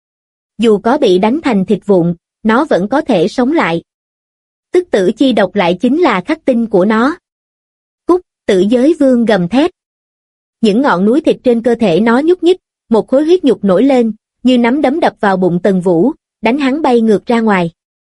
B: Dù có bị đánh thành thịt vụn, nó vẫn có thể sống lại. Tức tử chi độc lại chính là khắc tinh của nó. Cút, Tử Giới Vương gầm thét. Những ngọn núi thịt trên cơ thể nó nhúc nhích, một khối huyết nhục nổi lên, như nắm đấm đập vào bụng Tần Vũ, đánh hắn bay ngược ra ngoài.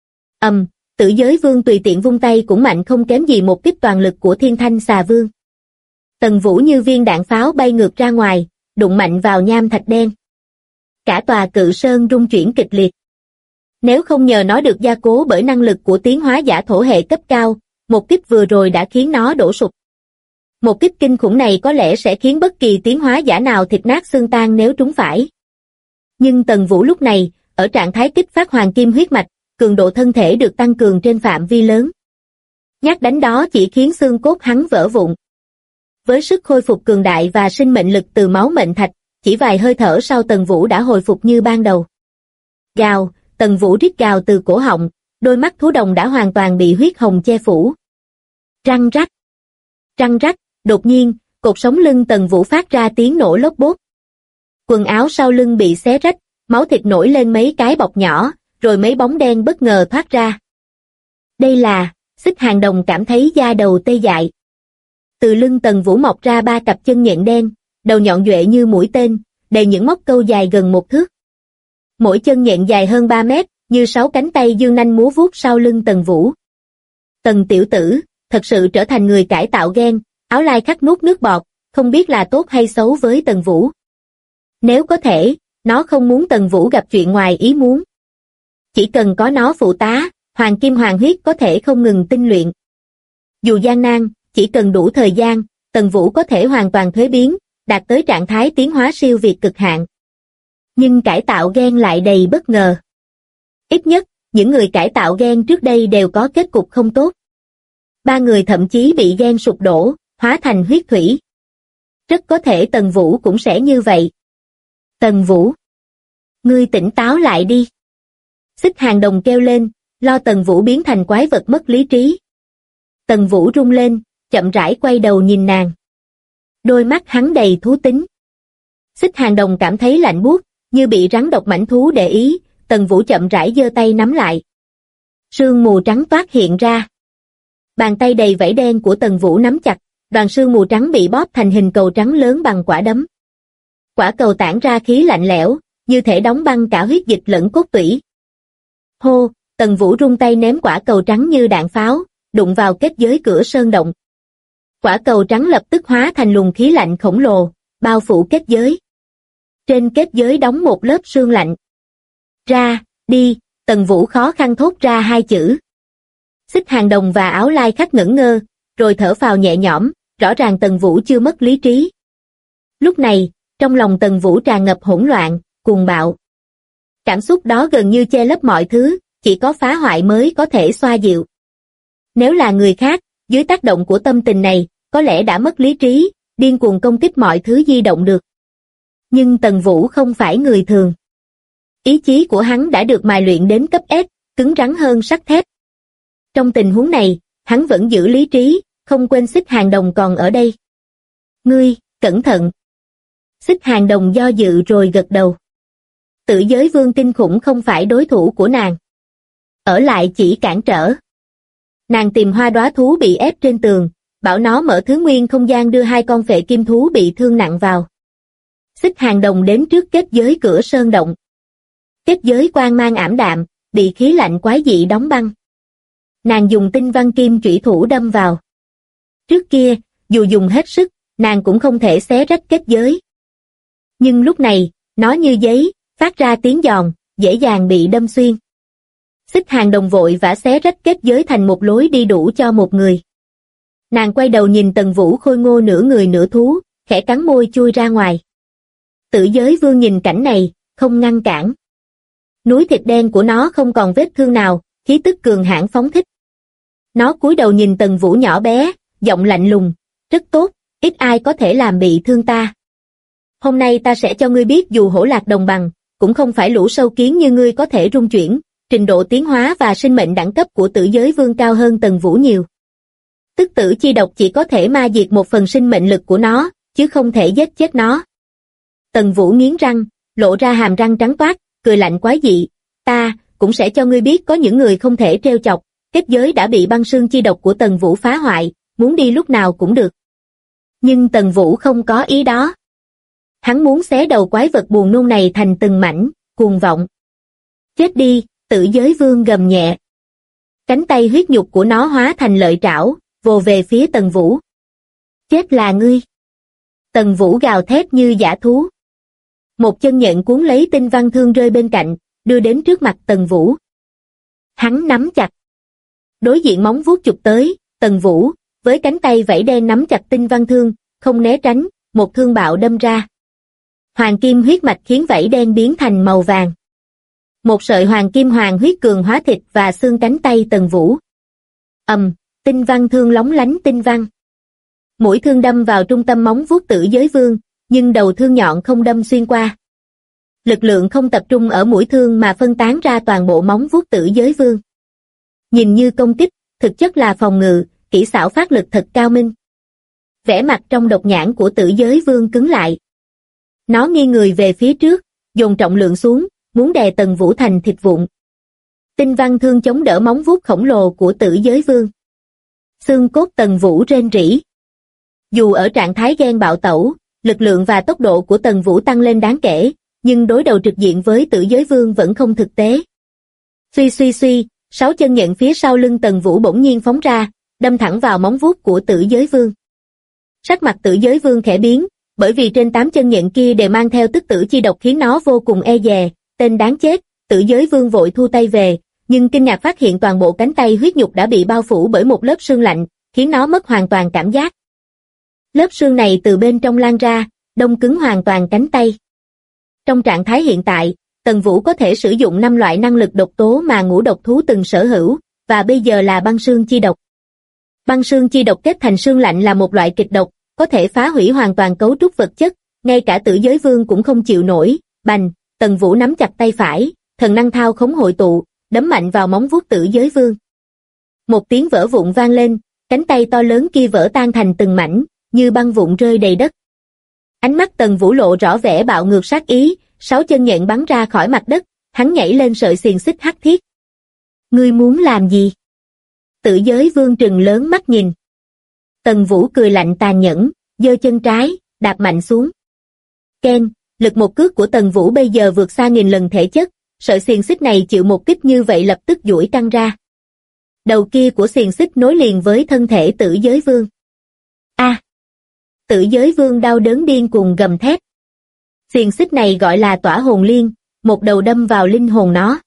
B: Tử Giới Vương tùy tiện vung tay cũng mạnh không kém gì một kích toàn lực của Thiên Thanh Xà Vương. Tần Vũ như viên đạn pháo bay ngược ra ngoài, đụng mạnh vào nham thạch đen. Cả tòa cự sơn rung chuyển kịch liệt. Nếu không nhờ nó được gia cố bởi năng lực của tiến hóa giả thổ hệ cấp cao, một kích vừa rồi đã khiến nó đổ sụp. Một kích kinh khủng này có lẽ sẽ khiến bất kỳ tiến hóa giả nào thịt nát xương tan nếu trúng phải. Nhưng Tần Vũ lúc này, ở trạng thái kích phát hoàng kim huyết mạch, cường độ thân thể được tăng cường trên phạm vi lớn. Nhát đánh đó chỉ khiến xương cốt hắn vỡ vụn. Với sức khôi phục cường đại và sinh mệnh lực từ máu mệnh thạch, chỉ vài hơi thở sau Tần Vũ đã hồi phục như ban đầu. Gào, Tần Vũ rít gào từ cổ họng, đôi mắt thú đồng đã hoàn toàn bị huyết hồng che phủ. Răng rắc. Răng rắc, đột nhiên, cột sống lưng Tần Vũ phát ra tiếng nổ lốp bốp. Quần áo sau lưng bị xé rách, máu thịt nổi lên mấy cái bọc nhỏ, rồi mấy bóng đen bất ngờ thoát ra. Đây là, Xích Hàng Đồng cảm thấy da đầu tê dại. Từ lưng Tần Vũ mọc ra 3 cặp chân nhện đen, đầu nhọn duệ như mũi tên, đầy những móc câu dài gần 1 thước. Mỗi chân nhện dài hơn 3 mét, như 6 cánh tay dương nanh múa vuốt sau lưng Tần Vũ. Tần tiểu tử, thật sự trở thành người cải tạo gen, Áo Lai Khách nuốt nước bọt, không biết là tốt hay xấu với Tần Vũ. Nếu có thể, nó không muốn Tần Vũ gặp chuyện ngoài ý muốn. Chỉ cần có nó phụ tá, Hoàng Kim Hoàng Huyết có thể không ngừng tinh luyện. Dù gian nan, chỉ cần đủ thời gian, Tần Vũ có thể hoàn toàn thuế biến, đạt tới trạng thái tiến hóa siêu việt cực hạn. Nhưng cải tạo gen lại đầy bất ngờ. Ít nhất, những người cải tạo gen trước đây đều có kết cục không tốt. 3 người thậm chí bị gen sụp đổ, hóa thành huyết thủy. Rất có thể Tần Vũ cũng sẽ như vậy. Tần Vũ, ngươi tỉnh táo lại đi. Xích Hàng Đồng kêu lên, lo Tần Vũ biến thành quái vật mất lý trí. Tần Vũ rung lên, chậm rãi quay đầu nhìn nàng. Đôi mắt hắn đầy thú tính. Xích Hàng Đồng cảm thấy lạnh buốt, như bị rắn độc mãnh thú để ý, Tần Vũ chậm rãi giơ tay nắm lại. Sương mù trắng toát hiện ra. Bàn tay đầy vảy đen của Tần Vũ nắm chặt, đoàn sương mù trắng bị bóp thành hình cầu trắng lớn bằng quả đấm. Quả cầu tản ra khí lạnh lẽo, như thể đóng băng cả huyết dịch lẫn cốt tủy. Hô, Tần Vũ rung tay ném quả cầu trắng như đạn pháo, đụng vào kết giới cửa sơn động. Quả cầu trắng lập tức hóa thành luồng khí lạnh khổng lồ, bao phủ kết giới. Trên kết giới đóng một lớp sương lạnh. Ra, đi, Tần Vũ khó khăn thốt ra 2 chữ. Xích Hàng Đồng và Áo Lai Khách ngẩn ngơ, rồi thở phào nhẹ nhõm, rõ ràng Tần Vũ chưa mất lý trí. Lúc này, trong lòng Tần Vũ tràn ngập hỗn loạn, cuồng bạo. Cảm xúc đó gần như che lấp mọi thứ, chỉ có phá hoại mới có thể xoa dịu. Nếu là người khác, dưới tác động của tâm tình này, có lẽ đã mất lý trí, điên cuồng công kích mọi thứ di động được. Nhưng Tần Vũ không phải người thường. Ý chí của hắn đã được mài luyện đến cấp S, cứng rắn hơn sắt thép. Trong tình huống này, hắn vẫn giữ lý trí, không quên Xích Hàng Đồng còn ở đây. Ngươi, cẩn thận. Xích Hàng Đồng do dự rồi gật đầu. Tử giới vương kinh khủng không phải đối thủ của nàng. Ở lại chỉ cản trở. Nàng tìm hoa đóa thú bị ép trên tường, bảo nó mở thứ nguyên không gian đưa 2 con phệ kim thú bị thương nặng vào. Xích Hàng Đồng đến trước kết giới cửa sơn động. Kết giới quang mang ảm đạm, bị khí lạnh quái dị đóng băng. Nàng dùng tinh văn kim chủy thủ đâm vào. Trước kia, dù dùng hết sức, nàng cũng không thể xé rách kết giới. Nhưng lúc này, nó như giấy, phát ra tiếng giòn, dễ dàng bị đâm xuyên. Xích Hàng Đồng vội vã xé rách kết giới thành một lối đi đủ cho một người. Nàng quay đầu nhìn Tần Vũ khôi ngô nửa người nửa thú, khẽ cắn môi chui ra ngoài. Tử giới vương nhìn cảnh này, không ngăn cản. Núi thịt đen của nó không còn vết thương nào, khí tức cường hãn phóng thích. Nó cúi đầu nhìn Tần Vũ nhỏ bé, giọng lạnh lùng, rất tốt, ít ai có thể làm bị thương ta. Hôm nay ta sẽ cho ngươi biết dù hổ lạc đồng bằng, cũng không phải lũ sâu kiến như ngươi có thể rung chuyển, trình độ tiến hóa và sinh mệnh đẳng cấp của tử giới vương cao hơn Tần Vũ nhiều. Tức tử chi độc chỉ có thể ma diệt một phần sinh mệnh lực của nó, chứ không thể giết chết nó. Tần Vũ nghiến răng, lộ ra hàm răng trắng toát, cười lạnh quái dị, ta cũng sẽ cho ngươi biết có những người không thể trêu chọc, kết giới đã bị băng sương chi độc của Tần Vũ phá hoại, muốn đi lúc nào cũng được. Nhưng Tần Vũ không có ý đó. Hắn muốn xé đầu quái vật buồn nôn này thành từng mảnh, cuồng vọng. Chết đi, tử giới vương gầm nhẹ. Cánh tay huyết nhục của nó hóa thành lợi trảo, vồ về phía Tần Vũ. Chết là ngươi. Tần Vũ gào thét như dã thú. Một chân nhện cuốn lấy tinh văn thương rơi bên cạnh, đưa đến trước mặt Tần Vũ. Hắn nắm chặt. Đối diện móng vuốt chụp tới, Tần Vũ, với cánh tay vẫy đen nắm chặt tinh văn thương, không né tránh, một thương bạo đâm ra. Hoàng kim huyết mạch khiến vảy đen biến thành màu vàng. Một sợi hoàng kim hoàng huyết cường hóa thịt và xương cánh tay Tần Vũ. Tinh văn thương lóng lánh tinh văn. Mũi thương đâm vào trung tâm móng vuốt tử giới vương, nhưng đầu thương nhọn không đâm xuyên qua. Lực lượng không tập trung ở mũi thương mà phân tán ra toàn bộ móng vuốt tử giới vương. Nhìn như công kích, thực chất là phòng ngự, kỹ xảo phát lực thật cao minh. Vẻ mặt trong độc nhãn của tử giới vương cứng lại. Nó nghiêng người về phía trước, dồn trọng lượng xuống, muốn đè Tần Vũ thành thịt vụn. Tinh văn thương chống đỡ móng vuốt khổng lồ của tử giới vương. Xương cốt Tần Vũ rên rỉ. Dù ở trạng thái ghen bạo tẩu, lực lượng và tốc độ của Tần Vũ tăng lên đáng kể, nhưng đối đầu trực diện với tử giới vương vẫn không thực tế. Suy suy suy, 6 chân nhện phía sau lưng Tần Vũ bỗng nhiên phóng ra, đâm thẳng vào móng vuốt của tử giới vương. Sắc mặt tử giới vương khẽ biến, bởi vì trên 8 chân nhện kia đều mang theo tức tử chi độc khiến nó vô cùng e dè, tên đáng chết, tử giới vương vội thu tay về, nhưng kinh ngạc phát hiện toàn bộ cánh tay huyết nhục đã bị bao phủ bởi một lớp sương lạnh, khiến nó mất hoàn toàn cảm giác. Lớp sương này từ bên trong lan ra, đông cứng hoàn toàn cánh tay. Trong trạng thái hiện tại, Tần Vũ có thể sử dụng 5 loại năng lực độc tố mà ngũ độc thú từng sở hữu, và bây giờ là băng sương chi độc. Băng sương chi độc kết thành sương lạnh là một loại kịch độc, có thể phá hủy hoàn toàn cấu trúc vật chất, ngay cả tử giới vương cũng không chịu nổi. Bành, Tần Vũ nắm chặt tay phải, thần năng thao khống hội tụ, đấm mạnh vào móng vuốt tử giới vương. Một tiếng vỡ vụn vang lên, cánh tay to lớn kia vỡ tan thành từng mảnh, như băng vụn rơi đầy đất. Ánh mắt Tần Vũ lộ rõ vẻ bạo ngược sát ý, 6 chân nhện bắn ra khỏi mặt đất, hắn nhảy lên sợi xiềng xích hắc thiết. Ngươi muốn làm gì? Tử giới vương trừng lớn mắt nhìn. Tần Vũ cười lạnh tàn nhẫn, giơ chân trái, đạp mạnh xuống. Ken, lực một cước của Tần Vũ bây giờ vượt xa nghìn lần thể chất, sợi xiềng xích này chịu một kích như vậy lập tức duỗi căng ra. Đầu kia của xiềng xích nối liền với thân thể tử giới vương. A! Tử giới vương đau đớn điên cuồng gầm thét. Xiềng xích này gọi là tỏa hồn liên, một đầu đâm vào linh hồn nó.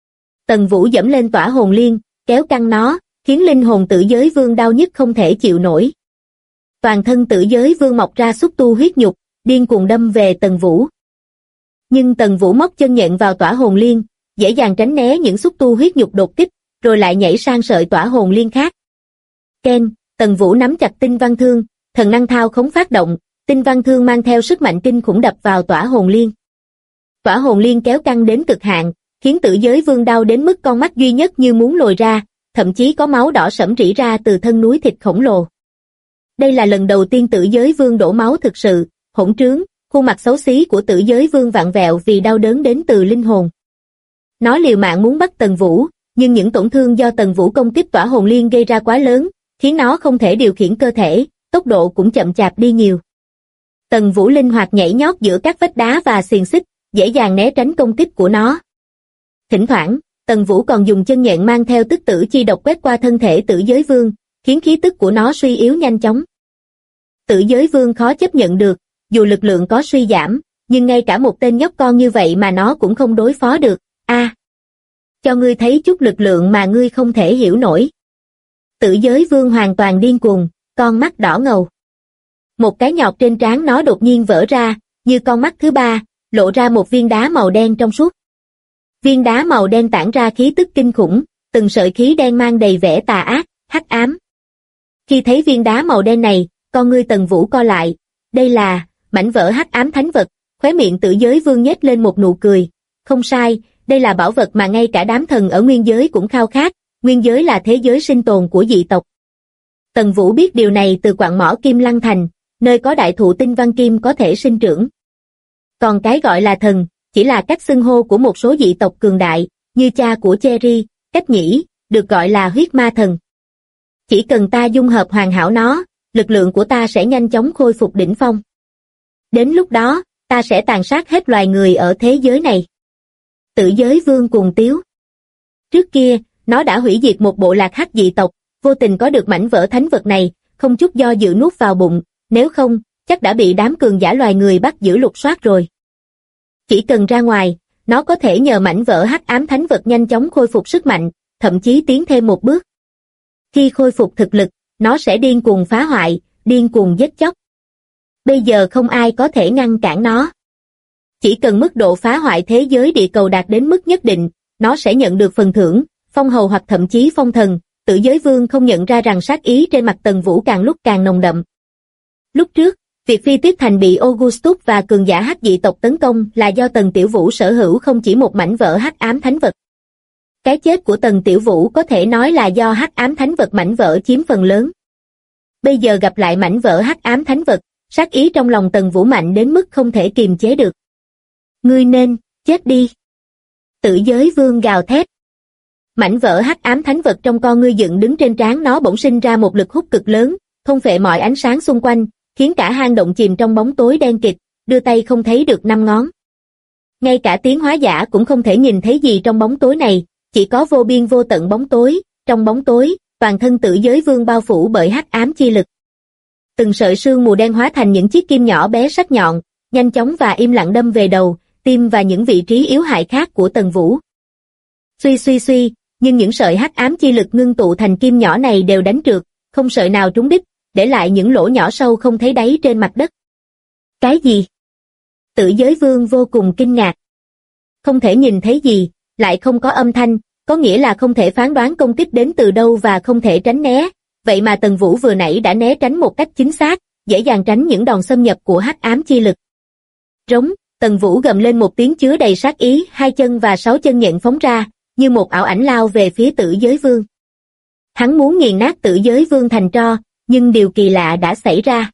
B: Tần Vũ dẫm lên tỏa hồn liên, kéo căng nó, khiến linh hồn tử giới vương đau nhức không thể chịu nổi. Toàn thân tử giới vương mọc ra xúc tu huyết nhục, điên cuồng đâm về Tần Vũ. Nhưng Tần Vũ móc chân nhện vào tỏa hồn liên, dễ dàng tránh né những xúc tu huyết nhục đột kích, rồi lại nhảy sang sợi tỏa hồn liên khác. Ken, Tần Vũ nắm chặt tinh văn thương, thần năng thao khống phát động, tinh văn thương mang theo sức mạnh kinh khủng đập vào tỏa hồn liên. Tỏa hồn liên kéo căng đến cực hạn, khiến Tử Giới Vương đau đến mức con mắt duy nhất như muốn lồi ra, thậm chí có máu đỏ sẫm rỉ ra từ thân núi thịt khổng lồ. Đây là lần đầu tiên Tử Giới Vương đổ máu thực sự, hỗn trướng, khuôn mặt xấu xí của Tử Giới Vương vặn vẹo vì đau đớn đến từ linh hồn. Nó liều mạng muốn bắt Tần Vũ, nhưng những tổn thương do Tần Vũ công kích tỏa hồn liên gây ra quá lớn, khiến nó không thể điều khiển cơ thể, tốc độ cũng chậm chạp đi nhiều. Tần Vũ linh hoạt nhảy nhót giữa các vách đá và xiềng xích, dễ dàng né tránh công kích của nó. Thỉnh thoảng, Tần Vũ còn dùng chân nhện mang theo tức tử chi độc quét qua thân thể Tử Giới Vương, khiến khí tức của nó suy yếu nhanh chóng. Tử Giới Vương khó chấp nhận được, dù lực lượng có suy giảm, nhưng ngay cả một tên nhóc con như vậy mà nó cũng không đối phó được. Cho ngươi thấy chút lực lượng mà ngươi không thể hiểu nổi. Tử Giới Vương hoàn toàn điên cuồng, con mắt đỏ ngầu. Một cái nhọt trên trán nó đột nhiên vỡ ra, như con mắt thứ ba, lộ ra một viên đá màu đen trong suốt. Viên đá màu đen tản ra khí tức kinh khủng, từng sợi khí đen mang đầy vẻ tà ác, hắc ám. Khi thấy viên đá màu đen này, con ngươi Tần Vũ co lại, đây là mảnh vỡ hắc ám thánh vật, khóe miệng Tử Giới Vương nhếch lên một nụ cười. Không sai, đây là bảo vật mà ngay cả đám thần ở nguyên giới cũng khao khát, nguyên giới là thế giới sinh tồn của dị tộc. Tần Vũ biết điều này từ quặng mỏ Kim Lăng Thành, nơi có đại thụ tinh văn kim có thể sinh trưởng. Còn cái gọi là thần, chỉ là cách xưng hô của một số dị tộc cường đại, như cha của Cherry, Cách Nhĩ, được gọi là huyết ma thần. Chỉ cần ta dung hợp hoàn hảo nó, lực lượng của ta sẽ nhanh chóng khôi phục đỉnh phong. Đến lúc đó, ta sẽ tàn sát hết loài người ở thế giới này. Tử Giới Vương cuồng tiếu. Trước kia, nó đã hủy diệt một bộ lạc hắc dị tộc, vô tình có được mảnh vỡ thánh vật này, không chút do dự nuốt vào bụng, nếu không, chắc đã bị đám cường giả loài người bắt giữ lục soát rồi. Chỉ cần ra ngoài, nó có thể nhờ mảnh vỡ hắc ám thánh vật nhanh chóng khôi phục sức mạnh, thậm chí tiến thêm một bước. Khi khôi phục thực lực, nó sẽ điên cuồng phá hoại, điên cuồng giết chóc. Bây giờ không ai có thể ngăn cản nó. Chỉ cần mức độ phá hoại thế giới địa cầu đạt đến mức nhất định, nó sẽ nhận được phần thưởng, phong hầu hoặc thậm chí phong thần. Tử Giới Vương không nhận ra rằng sát ý trên mặt Tần Vũ càng lúc càng nồng đậm. Lúc trước, việc phi tiếp thành bị Augustus và cường giả hắc dị tộc tấn công là do Tần Tiểu Vũ sở hữu không chỉ một mảnh vỡ hắc ám thánh vật. Cái chết của Tần Tiểu Vũ có thể nói là do hắc ám thánh vật mảnh vỡ chiếm phần lớn. Bây giờ gặp lại mảnh vỡ hắc ám thánh vật, sát ý trong lòng Tần Vũ mạnh đến mức không thể kiềm chế được. Ngươi nên chết đi. Tử Giới Vương gào thét. Mảnh vỡ hắc ám thánh vật trong con ngươi dựng đứng trên trán nó bỗng sinh ra một lực hút cực lớn, thôn phệ mọi ánh sáng xung quanh, khiến cả hang động chìm trong bóng tối đen kịt, đưa tay không thấy được năm ngón. Ngay cả tiến hóa giả cũng không thể nhìn thấy gì trong bóng tối này, chỉ có vô biên vô tận bóng tối, trong bóng tối, toàn thân Tử Giới Vương bao phủ bởi hắc ám chi lực. Từng sợi sương mù đen hóa thành những chiếc kim nhỏ bé sắc nhọn, nhanh chóng và im lặng đâm về đầu, tim và những vị trí yếu hại khác của Tần Vũ. Suy suy suy, nhưng những sợi hắc ám chi lực ngưng tụ thành kim nhỏ này đều đánh trượt, không sợi nào trúng đích, để lại những lỗ nhỏ sâu không thấy đáy trên mặt đất. Cái gì? Tử Giới Vương vô cùng kinh ngạc. Không thể nhìn thấy gì, lại không có âm thanh, có nghĩa là không thể phán đoán công kích đến từ đâu và không thể tránh né, vậy mà Tần Vũ vừa nãy đã né tránh một cách chính xác, dễ dàng tránh những đòn xâm nhập của hắc ám chi lực. Rống, Tần Vũ gầm lên một tiếng chứa đầy sát ý, hai chân và sáu chân nhện phóng ra, như một ảo ảnh lao về phía Tử Giới Vương. Hắn muốn nghiền nát Tử Giới Vương thành tro, nhưng điều kỳ lạ đã xảy ra.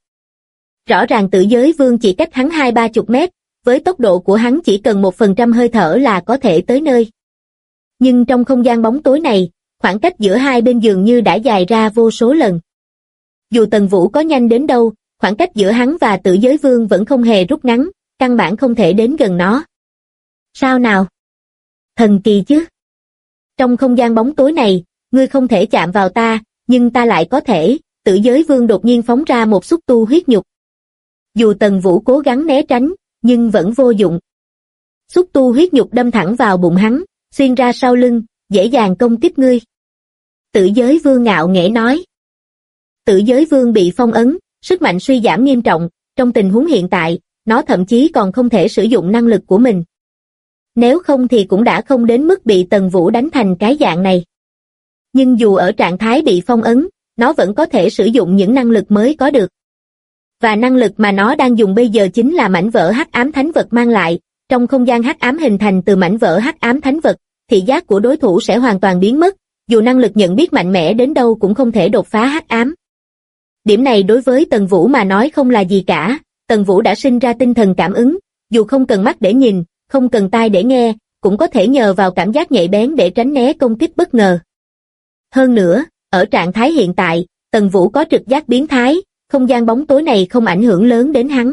B: Rõ ràng Tử Giới Vương chỉ cách hắn 20-30 mét, với tốc độ của hắn chỉ cần 1% hơi thở là có thể tới nơi. Nhưng trong không gian bóng tối này, khoảng cách giữa hai bên dường như đã dài ra vô số lần. Dù Tần Vũ có nhanh đến đâu, khoảng cách giữa hắn và Tử Giới Vương vẫn không hề rút ngắn, căn bản không thể đến gần nó. Sao nào? Thần kỳ chứ? Trong không gian bóng tối này, ngươi không thể chạm vào ta, nhưng ta lại có thể. Tử Giới Vương đột nhiên phóng ra một xúc tu huyết nhục. Dù Tần Vũ cố gắng né tránh, nhưng vẫn vô dụng. Xúc tu huyết nhục đâm thẳng vào bụng hắn, xuyên ra sau lưng, dễ dàng công kích ngươi. Tử Giới Vương ngạo nghễ nói. Tử Giới Vương bị phong ấn, sức mạnh suy giảm nghiêm trọng, trong tình huống hiện tại, nó thậm chí còn không thể sử dụng năng lực của mình. Nếu không thì cũng đã không đến mức bị Tần Vũ đánh thành cái dạng này. Nhưng dù ở trạng thái bị phong ấn, nó vẫn có thể sử dụng những năng lực mới có được. Và năng lực mà nó đang dùng bây giờ chính là mảnh vỡ hắc ám thánh vật mang lại. Trong không gian hắc ám hình thành từ mảnh vỡ hắc ám thánh vật, thị giác của đối thủ sẽ hoàn toàn biến mất, dù năng lực nhận biết mạnh mẽ đến đâu cũng không thể đột phá hắc ám. Điểm này đối với Tần Vũ mà nói không là gì cả, Tần Vũ đã sinh ra tinh thần cảm ứng, dù không cần mắt để nhìn, không cần tai để nghe, cũng có thể nhờ vào cảm giác nhạy bén để tránh né công kích bất ngờ. Hơn nữa, ở trạng thái hiện tại, Tần Vũ có trực giác biến thái, không gian bóng tối này không ảnh hưởng lớn đến hắn.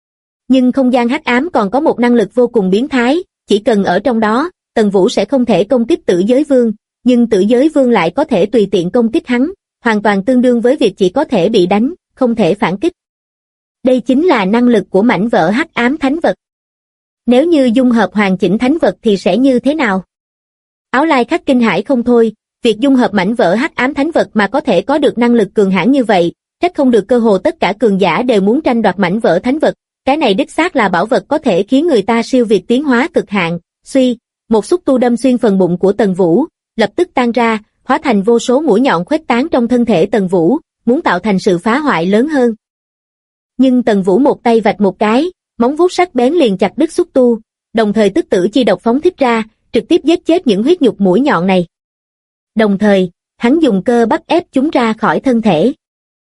B: Nhưng không gian hắc ám còn có một năng lực vô cùng biến thái, chỉ cần ở trong đó, Tần Vũ sẽ không thể công kích Tử Giới Vương, nhưng Tử Giới Vương lại có thể tùy tiện công kích hắn, hoàn toàn tương đương với việc chỉ có thể bị đánh, không thể phản kích. Đây chính là năng lực của mảnh vỡ hắc ám thánh vật. Nếu như dung hợp hoàn chỉnh thánh vật thì sẽ như thế nào? Áo Lai Khắc kinh hãi không thôi, việc dung hợp mảnh vỡ hắc ám thánh vật mà có thể có được năng lực cường hãn như vậy, trách không được cơ hồ tất cả cường giả đều muốn tranh đoạt mảnh vỡ thánh vật, cái này đích xác là bảo vật có thể khiến người ta siêu việt tiến hóa cực hạn. Suy, một xúc tu đâm xuyên phần bụng của Tần Vũ, lập tức tan ra, hóa thành vô số mũi nhọn khuếch tán trong thân thể Tần Vũ, muốn tạo thành sự phá hoại lớn hơn. Nhưng Tần Vũ một tay vạch một cái, móng vuốt sắc bén liền chặt đứt xúc tu, đồng thời tức tử chi độc phóng thích ra, trực tiếp giết chết những huyết nhục mũi nhọn này. Đồng thời, hắn dùng cơ bắp ép chúng ra khỏi thân thể.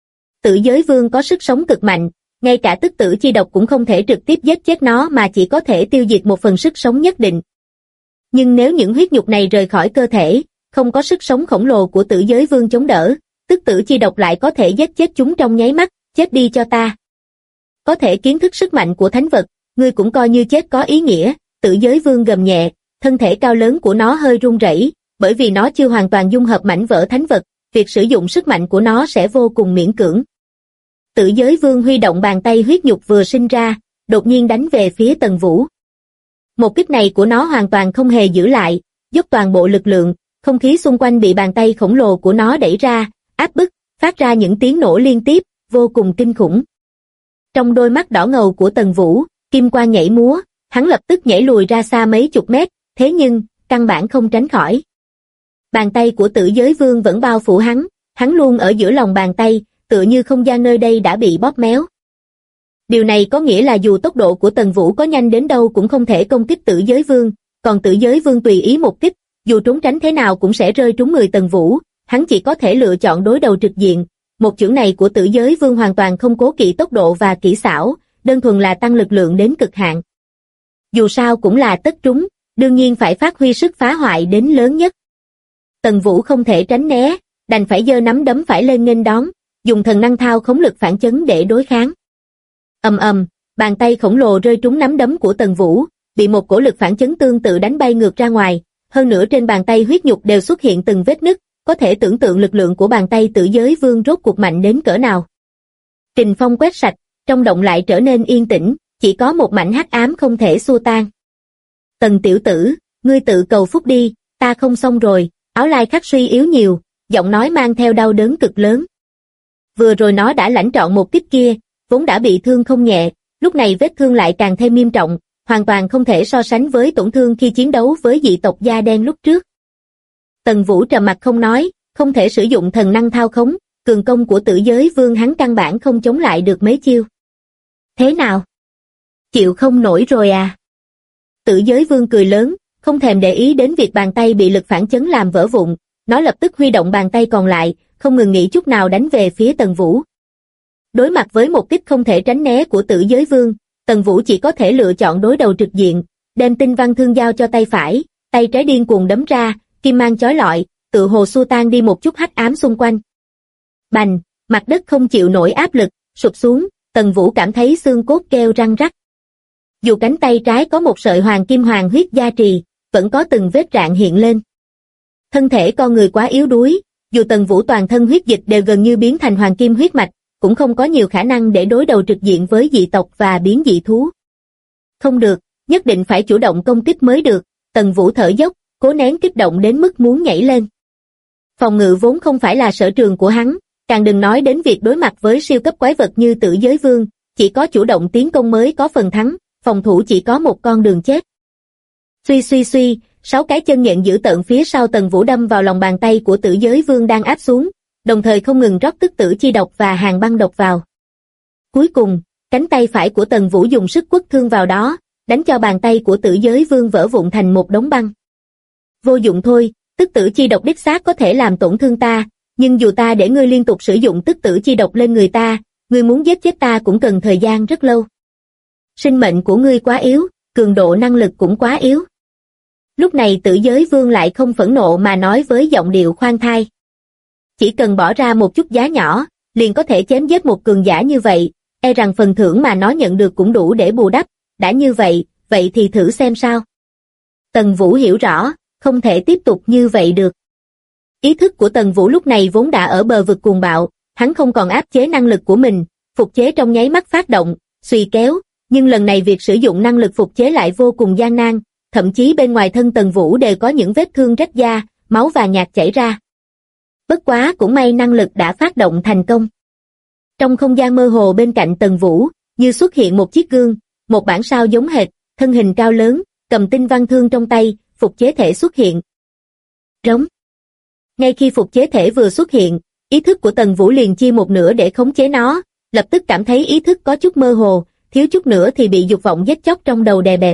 B: Tử Giới Vương có sức sống cực mạnh, ngay cả tức tử chi độc cũng không thể trực tiếp giết chết nó mà chỉ có thể tiêu diệt một phần sức sống nhất định. Nhưng nếu những huyết nhục này rời khỏi cơ thể, không có sức sống khổng lồ của Tử Giới Vương chống đỡ, tức tử chi độc lại có thể giết chết chúng trong nháy mắt, chết đi cho ta. Có thể kiến thức sức mạnh của thánh vật, ngươi cũng coi như chết có ý nghĩa. Tử Giới Vương gầm nhẹ, thân thể cao lớn của nó hơi run rẩy, bởi vì nó chưa hoàn toàn dung hợp mảnh vỡ thánh vật, việc sử dụng sức mạnh của nó sẽ vô cùng miễn cưỡng. Tử Giới Vương huy động bàn tay huyết nhục vừa sinh ra, đột nhiên đánh về phía Tần Vũ. Một kích này của nó hoàn toàn không hề giữ lại, dốc toàn bộ lực lượng, không khí xung quanh bị bàn tay khổng lồ của nó đẩy ra, áp bức, phát ra những tiếng nổ liên tiếp, vô cùng kinh khủng. Trong đôi mắt đỏ ngầu của Tần Vũ, kim quang nhảy múa, hắn lập tức nhảy lùi ra xa mấy chục mét, thế nhưng, căn bản không tránh khỏi. Bàn tay của Tử Giới Vương vẫn bao phủ hắn luôn ở giữa lòng bàn tay, tựa như không gian nơi đây đã bị bóp méo. Điều này có nghĩa là dù tốc độ của Tần Vũ có nhanh đến đâu cũng không thể công kích Tử Giới Vương, còn Tử Giới Vương tùy ý một kích, dù trốn tránh thế nào cũng sẽ rơi trúng người Tần Vũ, hắn chỉ có thể lựa chọn đối đầu trực diện. Một chưởng này của Tử Giới Vương hoàn toàn không cố kỵ tốc độ và kỹ xảo, đơn thuần là tăng lực lượng đến cực hạn. Dù sao cũng là tất trúng, đương nhiên phải phát huy sức phá hoại đến lớn nhất. Tần Vũ không thể tránh né, đành phải giơ nắm đấm phải lên nghênh đón, dùng thần năng thao khống lực phản chấn để đối kháng. Ầm ầm, bàn tay khổng lồ rơi trúng nắm đấm của Tần Vũ, bị một cổ lực phản chấn tương tự đánh bay ngược ra ngoài, hơn nữa trên bàn tay huyết nhục đều xuất hiện từng vết nứt, có thể tưởng tượng lực lượng của bàn tay Tử Giới Vương rốt cuộc mạnh đến cỡ nào. Kình phong quét sạch, trong động lại trở nên yên tĩnh, chỉ có một mảnh hắc ám không thể xua tan. Tần tiểu tử, ngươi tự cầu phúc đi, ta không xong rồi. Áo Lai Khắc suy yếu nhiều, giọng nói mang theo đau đớn cực lớn. Vừa rồi nó đã lãnh trọn một kích kia, vốn đã bị thương không nhẹ, lúc này vết thương lại càng thêm nghiêm trọng, hoàn toàn không thể so sánh với tổn thương khi chiến đấu với dị tộc da đen lúc trước. Tần Vũ trầm mặt không nói, không thể sử dụng thần năng thao khống, cường công của Tử Giới Vương hắn căn bản không chống lại được mấy chiêu. Thế nào? Chịu không nổi rồi à? Tử Giới Vương cười lớn, không thèm để ý đến việc bàn tay bị lực phản chấn làm vỡ vụn, nó lập tức huy động bàn tay còn lại, không ngừng nghỉ chút nào đánh về phía Tần Vũ. Đối mặt với một kích không thể tránh né của Tử Giới Vương, Tần Vũ chỉ có thể lựa chọn đối đầu trực diện, đem tinh văn thương giao cho tay phải, tay trái điên cuồng đấm ra, kim mang chói lọi, tựa hồ xua tan đi một chút hắc ám xung quanh. Bành, mặt đất không chịu nổi áp lực, sụp xuống, Tần Vũ cảm thấy xương cốt kêu răng rắc. Dù cánh tay trái có một sợi hoàng kim hoàng huyết gia trì, vẫn có từng vết rạn hiện lên. Thân thể con người quá yếu đuối, dù Tần Vũ toàn thân huyết dịch đều gần như biến thành hoàng kim huyết mạch, cũng không có nhiều khả năng để đối đầu trực diện với dị tộc và biến dị thú. Không được, nhất định phải chủ động công kích mới được. Tần Vũ thở dốc, cố nén kích động đến mức muốn nhảy lên. Phòng ngự vốn không phải là sở trường của hắn, càng đừng nói đến việc đối mặt với siêu cấp quái vật như Tử Giới Vương, chỉ có chủ động tiến công mới có phần thắng, phòng thủ chỉ có một con đường chết. Suy suy suy, 6 cái chân nhện dữ tợn phía sau Tần Vũ đâm vào lòng bàn tay của Tử Giới Vương đang áp xuống, đồng thời không ngừng rót tức tử chi độc và hàng băng độc vào. Cuối cùng, cánh tay phải của Tần Vũ dùng sức quất thương vào đó, đánh cho bàn tay của Tử Giới Vương vỡ vụn thành một đống băng. Vô dụng thôi, tức tử chi độc đích xác có thể làm tổn thương ta, nhưng dù ta để ngươi liên tục sử dụng tức tử chi độc lên người ta, ngươi muốn giết chết ta cũng cần thời gian rất lâu. Sinh mệnh của ngươi quá yếu, cường độ năng lực cũng quá yếu. Lúc này Tử Giới Vương lại không phẫn nộ mà nói với giọng điệu khoan thai. Chỉ cần bỏ ra một chút giá nhỏ, liền có thể chém giết một cường giả như vậy, e rằng phần thưởng mà nó nhận được cũng đủ để bù đắp, đã như vậy, vậy thì thử xem sao. Tần Vũ hiểu rõ, không thể tiếp tục như vậy được. Ý thức của Tần Vũ lúc này vốn đã ở bờ vực cuồng bạo, hắn không còn áp chế năng lực của mình, phục chế trong nháy mắt phát động, xuy kéo, nhưng lần này việc sử dụng năng lực phục chế lại vô cùng gian nan, thậm chí bên ngoài thân Tần Vũ đều có những vết thương rách da, máu vàng nhạt chảy ra. Bất quá cũng may năng lực đã phát động thành công. Trong không gian mơ hồ bên cạnh Tần Vũ, như xuất hiện một chiếc gương, một bản sao giống hệt, thân hình cao lớn, cầm tinh văn thương trong tay, phục chế thể xuất hiện. Rống. Ngay khi phục chế thể vừa xuất hiện, ý thức của Tần Vũ liền chia một nửa để khống chế nó, lập tức cảm thấy ý thức có chút mơ hồ, thiếu chút nữa thì bị dục vọng giết chóc trong đầu đè bẹp.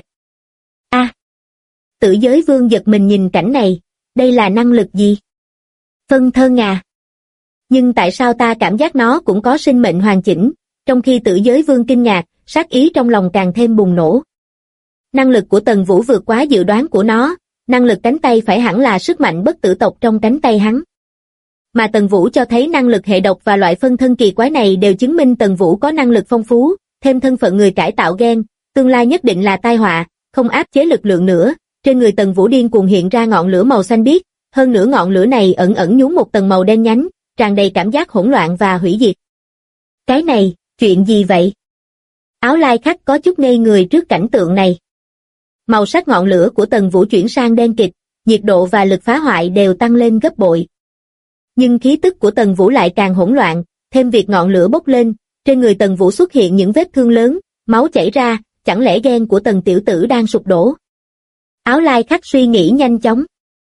B: Tử Giới Vương giật mình nhìn cảnh này, đây là năng lực gì? Phân thân à? Nhưng tại sao ta cảm giác nó cũng có sinh mệnh hoàn chỉnh, trong khi Tử Giới Vương kinh ngạc, sát ý trong lòng càng thêm bùng nổ. Năng lực của Tần Vũ vượt quá dự đoán của nó, năng lực cánh tay phải hẳn là sức mạnh bất tử tộc trong cánh tay hắn. Mà Tần Vũ cho thấy năng lực hệ độc và loại phân thân kỳ quái này đều chứng minh Tần Vũ có năng lực phong phú, thêm thân phận người cải tạo gen, tương lai nhất định là tai họa, không áp chế lực lượng nữa. Trên người Tần Vũ điên cuồng hiện ra ngọn lửa màu xanh biếc, hơn nữa ngọn lửa này ẩn ẩn nhúng một tầng màu đen nhánh, tràn đầy cảm giác hỗn loạn và hủy diệt. Cái này, chuyện gì vậy? Áo lai khách có chút ngây người trước cảnh tượng này. Màu sắc ngọn lửa của Tần Vũ chuyển sang đen kịt, nhiệt độ và lực phá hoại đều tăng lên gấp bội. Nhưng khí tức của Tần Vũ lại càng hỗn loạn, thêm việc ngọn lửa bốc lên, trên người Tần Vũ xuất hiện những vết thương lớn, máu chảy ra, chẳng lẽ gen của Tần tiểu tử đang sụp đổ? Áo lai khách suy nghĩ nhanh chóng.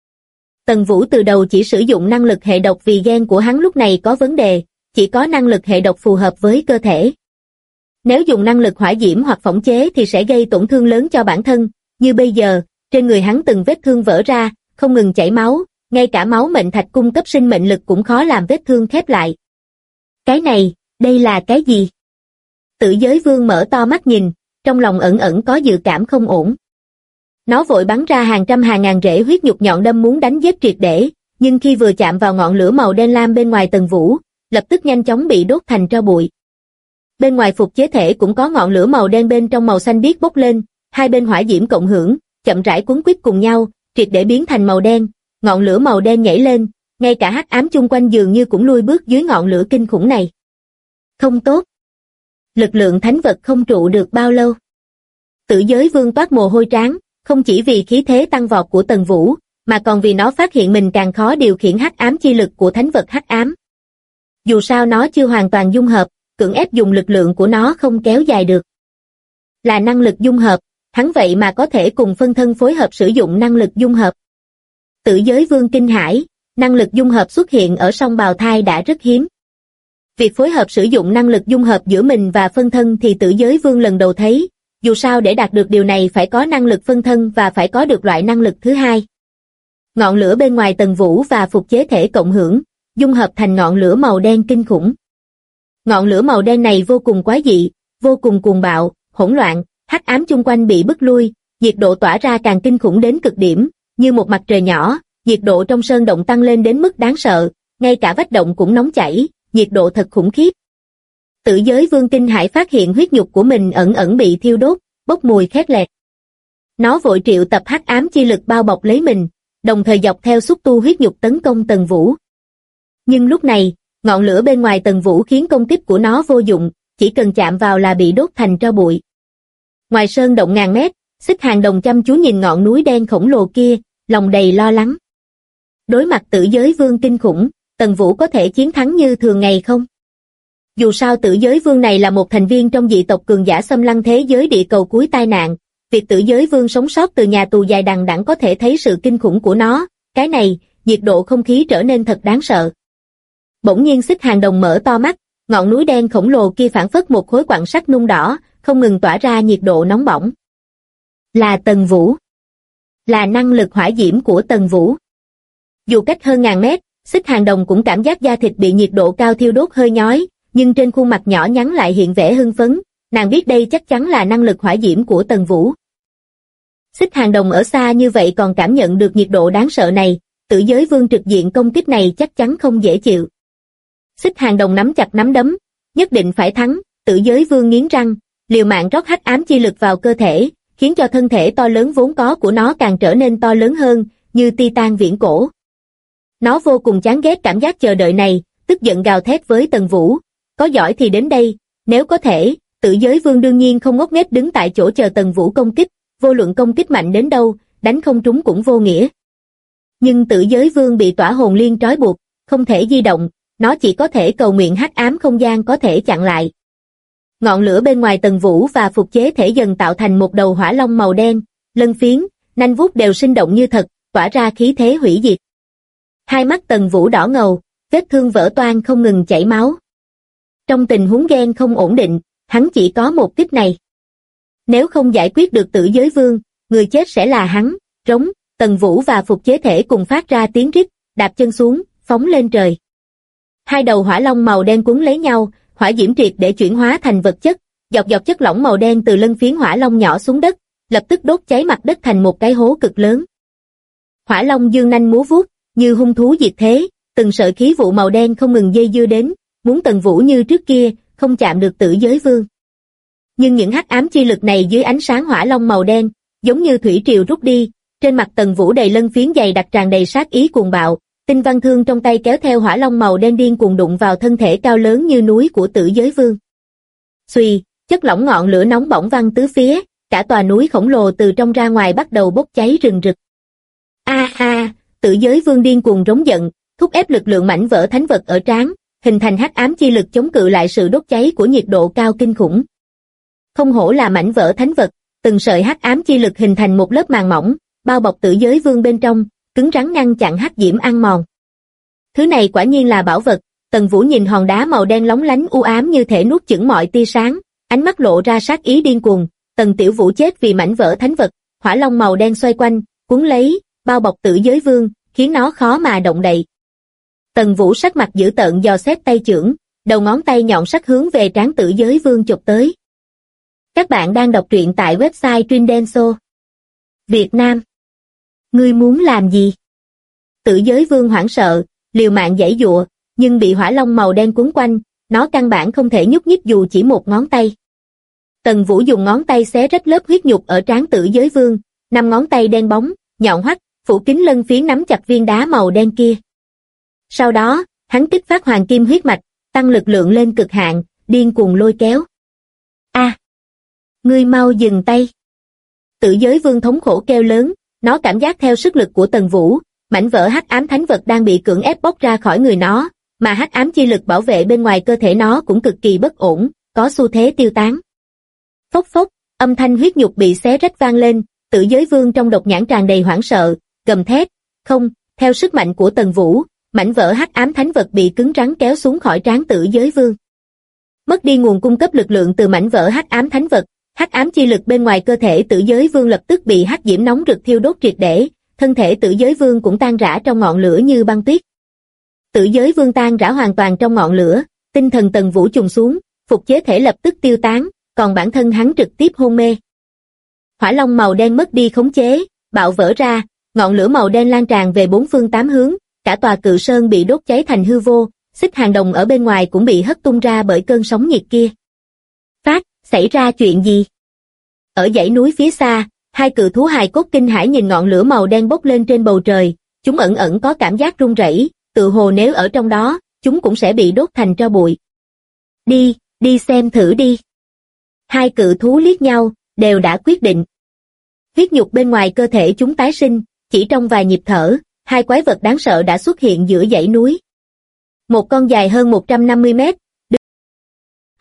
B: Tần Vũ từ đầu chỉ sử dụng năng lực hệ độc vì gen của hắn lúc này có vấn đề, chỉ có năng lực hệ độc phù hợp với cơ thể. Nếu dùng năng lực hỏa diễm hoặc phỏng chế thì sẽ gây tổn thương lớn cho bản thân, như bây giờ, trên người hắn từng vết thương vỡ ra, không ngừng chảy máu, ngay cả máu mệnh thạch cung cấp sinh mệnh lực cũng khó làm vết thương khép lại. Cái này, đây là cái gì? Tử Giới Vương mở to mắt nhìn, trong lòng ẩn ẩn có dự cảm không ổn. Nó vội bắn ra hàng trăm hàng ngàn rễ huyết nhục nhọn đâm muốn đánh giết triệt để, nhưng khi vừa chạm vào ngọn lửa màu đen lam bên ngoài Tần Vũ, lập tức nhanh chóng bị đốt thành tro bụi. Bên ngoài phục chế thể cũng có ngọn lửa màu đen bên trong màu xanh biếc bốc lên, hai bên hỏa diễm cộng hưởng, chậm rãi cuốn quýt cùng nhau, triệt để biến thành màu đen, ngọn lửa màu đen nhảy lên, ngay cả hắc ám chung quanh dường như cũng lui bước dưới ngọn lửa kinh khủng này. Không tốt. Lực lượng thánh vật không trụ được bao lâu. Tử Giới Vương toát mồ hôi trán, không chỉ vì khí thế tăng vọt của Tần Vũ, mà còn vì nó phát hiện mình càng khó điều khiển hắc ám chi lực của thánh vật hắc ám. Dù sao nó chưa hoàn toàn dung hợp, cưỡng ép dùng lực lượng của nó không kéo dài được. Là năng lực dung hợp, hắn vậy mà có thể cùng phân thân phối hợp sử dụng năng lực dung hợp. Tử Giới Vương kinh hãi, năng lực dung hợp xuất hiện ở song bào thai đã rất hiếm. Việc phối hợp sử dụng năng lực dung hợp giữa mình và phân thân thì Tử Giới Vương lần đầu thấy, dù sao để đạt được điều này phải có năng lực phân thân và phải có được loại năng lực thứ hai. Ngọn lửa bên ngoài Tần Vũ và phục chế thể cộng hưởng, dung hợp thành ngọn lửa màu đen kinh khủng. Ngọn lửa màu đen này vô cùng quái dị, vô cùng cuồng bạo, hỗn loạn, hắc ám chung quanh bị bức lui, nhiệt độ tỏa ra càng kinh khủng đến cực điểm, như một mặt trời nhỏ, nhiệt độ trong sơn động tăng lên đến mức đáng sợ, ngay cả vách động cũng nóng chảy, nhiệt độ thật khủng khiếp. Tử Giới Vương kinh hãi phát hiện huyết nhục của mình ẩn ẩn bị thiêu đốt, bốc mùi khét lẹt. Nó vội triệu tập hắc ám chi lực bao bọc lấy mình, đồng thời dọc theo xúc tu huyết nhục tấn công Tần Vũ. Nhưng lúc này, ngọn lửa bên ngoài Tần Vũ khiến công kích của nó vô dụng, chỉ cần chạm vào là bị đốt thành tro bụi. Ngoài sơn động ngàn mét, Xích Hàng Đồng chăm chú nhìn ngọn núi đen khổng lồ kia, lòng đầy lo lắng. Đối mặt Tử Giới Vương kinh khủng, Tần Vũ có thể chiến thắng như thường ngày không? Dù sao Tử Giới Vương này là một thành viên trong dị tộc cường giả xâm lăng thế giới địa cầu cuối tai nạn, việc Tử Giới Vương sống sót từ nhà tù dài đằng đẵng có thể thấy sự kinh khủng của nó, cái này, nhiệt độ không khí trở nên thật đáng sợ. Bỗng nhiên Xích Hàng Đồng mở to mắt, ngọn núi đen khổng lồ kia phảng phất một khối quặng sắt nung đỏ, không ngừng tỏa ra nhiệt độ nóng bỏng. Là Tần Vũ. Là năng lực hỏa diễm của Tần Vũ. Dù cách hơn ngàn mét, Xích Hàng Đồng cũng cảm giác da thịt bị nhiệt độ cao thiêu đốt hơi nhói, nhưng trên khuôn mặt nhỏ nhắn lại hiện vẻ hưng phấn, nàng biết đây chắc chắn là năng lực hỏa diễm của Tần Vũ. Xích Hàng Đồng ở xa như vậy còn cảm nhận được nhiệt độ đáng sợ này, Tử Giới Vương trực diện công kích này chắc chắn không dễ chịu. Xích Hàng Đồng nắm chặt nắm đấm, nhất định phải thắng, Tử Giới Vương nghiến răng, liều mạng rót hắc ám chi lực vào cơ thể, khiến cho thân thể to lớn vốn có của nó càng trở nên to lớn hơn, như Titan viễn cổ. Nó vô cùng chán ghét cảm giác chờ đợi này, tức giận gào thét với Tần Vũ, có giỏi thì đến đây, nếu có thể, Tử Giới Vương đương nhiên không ngốc nghếch đứng tại chỗ chờ Tần Vũ công kích, vô luận công kích mạnh đến đâu, đánh không trúng cũng vô nghĩa. Nhưng Tử Giới Vương bị tỏa hồn liên trói buộc, không thể di động, nó chỉ có thể cầu nguyện hắc ám không gian có thể chặn lại. Ngọn lửa bên ngoài Tần Vũ và phục chế thể dần tạo thành một đầu hỏa long màu đen, lân phiến, nanh vuốt đều sinh động như thật, tỏa ra khí thế hủy diệt. Hai mắt Tần Vũ đỏ ngầu, vết thương vỡ toang không ngừng chảy máu. Trong tình huống gen không ổn định, hắn chỉ có một kích này. Nếu không giải quyết được Tử Giới Vương, người chết sẽ là hắn, rống, Tần Vũ và phục chế thể cùng phát ra tiếng rít, đạp chân xuống, phóng lên trời. Hai đầu hỏa long màu đen quấn lấy nhau, hỏa diễm triệt để chuyển hóa thành vật chất, dọc dọc chất lỏng màu đen từ lân phiến hỏa long nhỏ xuống đất, lập tức đốt cháy mặt đất thành một cái hố cực lớn. Hỏa long dương nanh múa vuốt, như hung thú diệt thế, từng sợi khí vụ màu đen không ngừng dây dưa đến, muốn Tần Vũ như trước kia, không chạm được Tử Giới Vương. Nhưng những hắc ám chi lực này dưới ánh sáng hỏa long màu đen, giống như thủy triều rút đi, trên mặt Tần Vũ đầy lân phiến dày đặc tràn đầy sát ý cuồng bạo, tinh văn thương trong tay kéo theo hỏa long màu đen điên cuồng đụng vào thân thể cao lớn như núi của Tử Giới Vương. Xuy, chất lỏng ngọn lửa nóng bỏng văng tứ phía, cả tòa núi khổng lồ từ trong ra ngoài bắt đầu bốc cháy rừng rực. Tử Giới Vương điên cuồng rống giận, thúc ép lực lượng mảnh vỡ thánh vật ở trán, hình thành hắc ám chi lực chống cự lại sự đốt cháy của nhiệt độ cao kinh khủng. Không hổ là mảnh vỡ thánh vật, từng sợi hắc ám chi lực hình thành một lớp màng mỏng, bao bọc Tử Giới Vương bên trong, cứng rắn ngăn chặn hắc diễm ăn mòn. Thứ này quả nhiên là bảo vật, Tần Vũ nhìn hòn đá màu đen lóng lánh u ám như thể nuốt chửng mọi tia sáng, ánh mắt lộ ra sát ý điên cuồng, Tần Tiểu Vũ chết vì mảnh vỡ thánh vật, hỏa long màu đen xoay quanh, cuốn lấy, bao bọc Tử Giới Vương, khiến nó khó mà động đậy. Tần Vũ sắc mặt dữ tợn dò xét tay chưởng, đầu ngón tay nhọn sắc hướng về trán Tử Giới Vương chụp tới. Các bạn đang đọc truyện tại website Trindenso. Việt Nam. Ngươi muốn làm gì? Tử Giới Vương hoảng sợ, liều mạng giãy giụa, nhưng bị hỏa long màu đen cuốn quanh, nó căn bản không thể nhúc nhích dù chỉ một ngón tay. Tần Vũ dùng ngón tay xé rách lớp huyết nhục ở trán Tử Giới Vương, 5 ngón tay đen bóng, nhọn hoắt, phủ kín lân phiến nắm chặt viên đá màu đen kia. Sau đó, hắn kích phát hoàng kim huyết mạch, tăng lực lượng lên cực hạn, điên cuồng lôi kéo. Ngươi mau dừng tay. Tử Giới Vương thống khổ kêu lớn, nó cảm giác theo sức lực của Tần Vũ, mảnh vỡ hắc ám thánh vật đang bị cưỡng ép bóc ra khỏi người nó, mà hắc ám chi lực bảo vệ bên ngoài cơ thể nó cũng cực kỳ bất ổn, có xu thế tiêu tán. Phốc phốc, âm thanh huyết nhục bị xé rách vang lên, Tử Giới Vương trong độc nhãn tràn đầy hoảng sợ, gầm thét, không, theo sức mạnh của Tần Vũ, mảnh vỡ hắc ám thánh vật bị cứng rắn kéo xuống khỏi trán Tử Giới Vương. Mất đi nguồn cung cấp lực lượng từ mảnh vỡ hắc ám thánh vật, hắc ám chi lực bên ngoài cơ thể Tử Giới Vương lập tức bị hắc diễm nóng rực thiêu đốt triệt để, thân thể Tử Giới Vương cũng tan rã trong ngọn lửa như băng tuyết. Tử Giới Vương tan rã hoàn toàn trong ngọn lửa, tinh thần Tần Vũ trùng xuống, phục chế thể lập tức tiêu tán, còn bản thân hắn trực tiếp hôn mê. Hỏa long màu đen mất đi khống chế, bạo vỡ ra, ngọn lửa màu đen lan tràn về bốn phương tám hướng, cả tòa cự sơn bị đốt cháy thành hư vô, Xích Hàng Đồng ở bên ngoài cũng bị hất tung ra bởi cơn sóng nhiệt kia. Xảy ra chuyện gì? Ở dãy núi phía xa, hai cự thú hài cốt kinh hãi nhìn ngọn lửa màu đen bốc lên trên bầu trời, chúng ẩn ẩn có cảm giác run rẩy, tự hồ nếu ở trong đó, chúng cũng sẽ bị đốt thành tro bụi. Đi xem thử đi. Hai cự thú liếc nhau, đều đã quyết định. Huyết nhục bên ngoài cơ thể chúng tái sinh, chỉ trong vài nhịp thở, hai quái vật đáng sợ đã xuất hiện giữa dãy núi. Một con dài hơn 150 mét,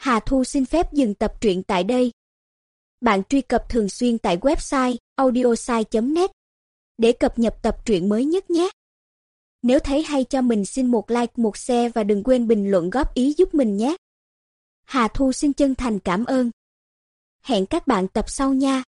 C: Hà Thu xin phép dừng tập truyện tại đây. Bạn truy cập thường xuyên tại website audiosai.net để cập nhật tập truyện mới nhất nhé. Nếu thấy hay cho mình xin một like, một share và đừng quên bình luận góp ý giúp mình nhé. Hà Thu xin chân thành cảm ơn. Hẹn các bạn tập sau nha.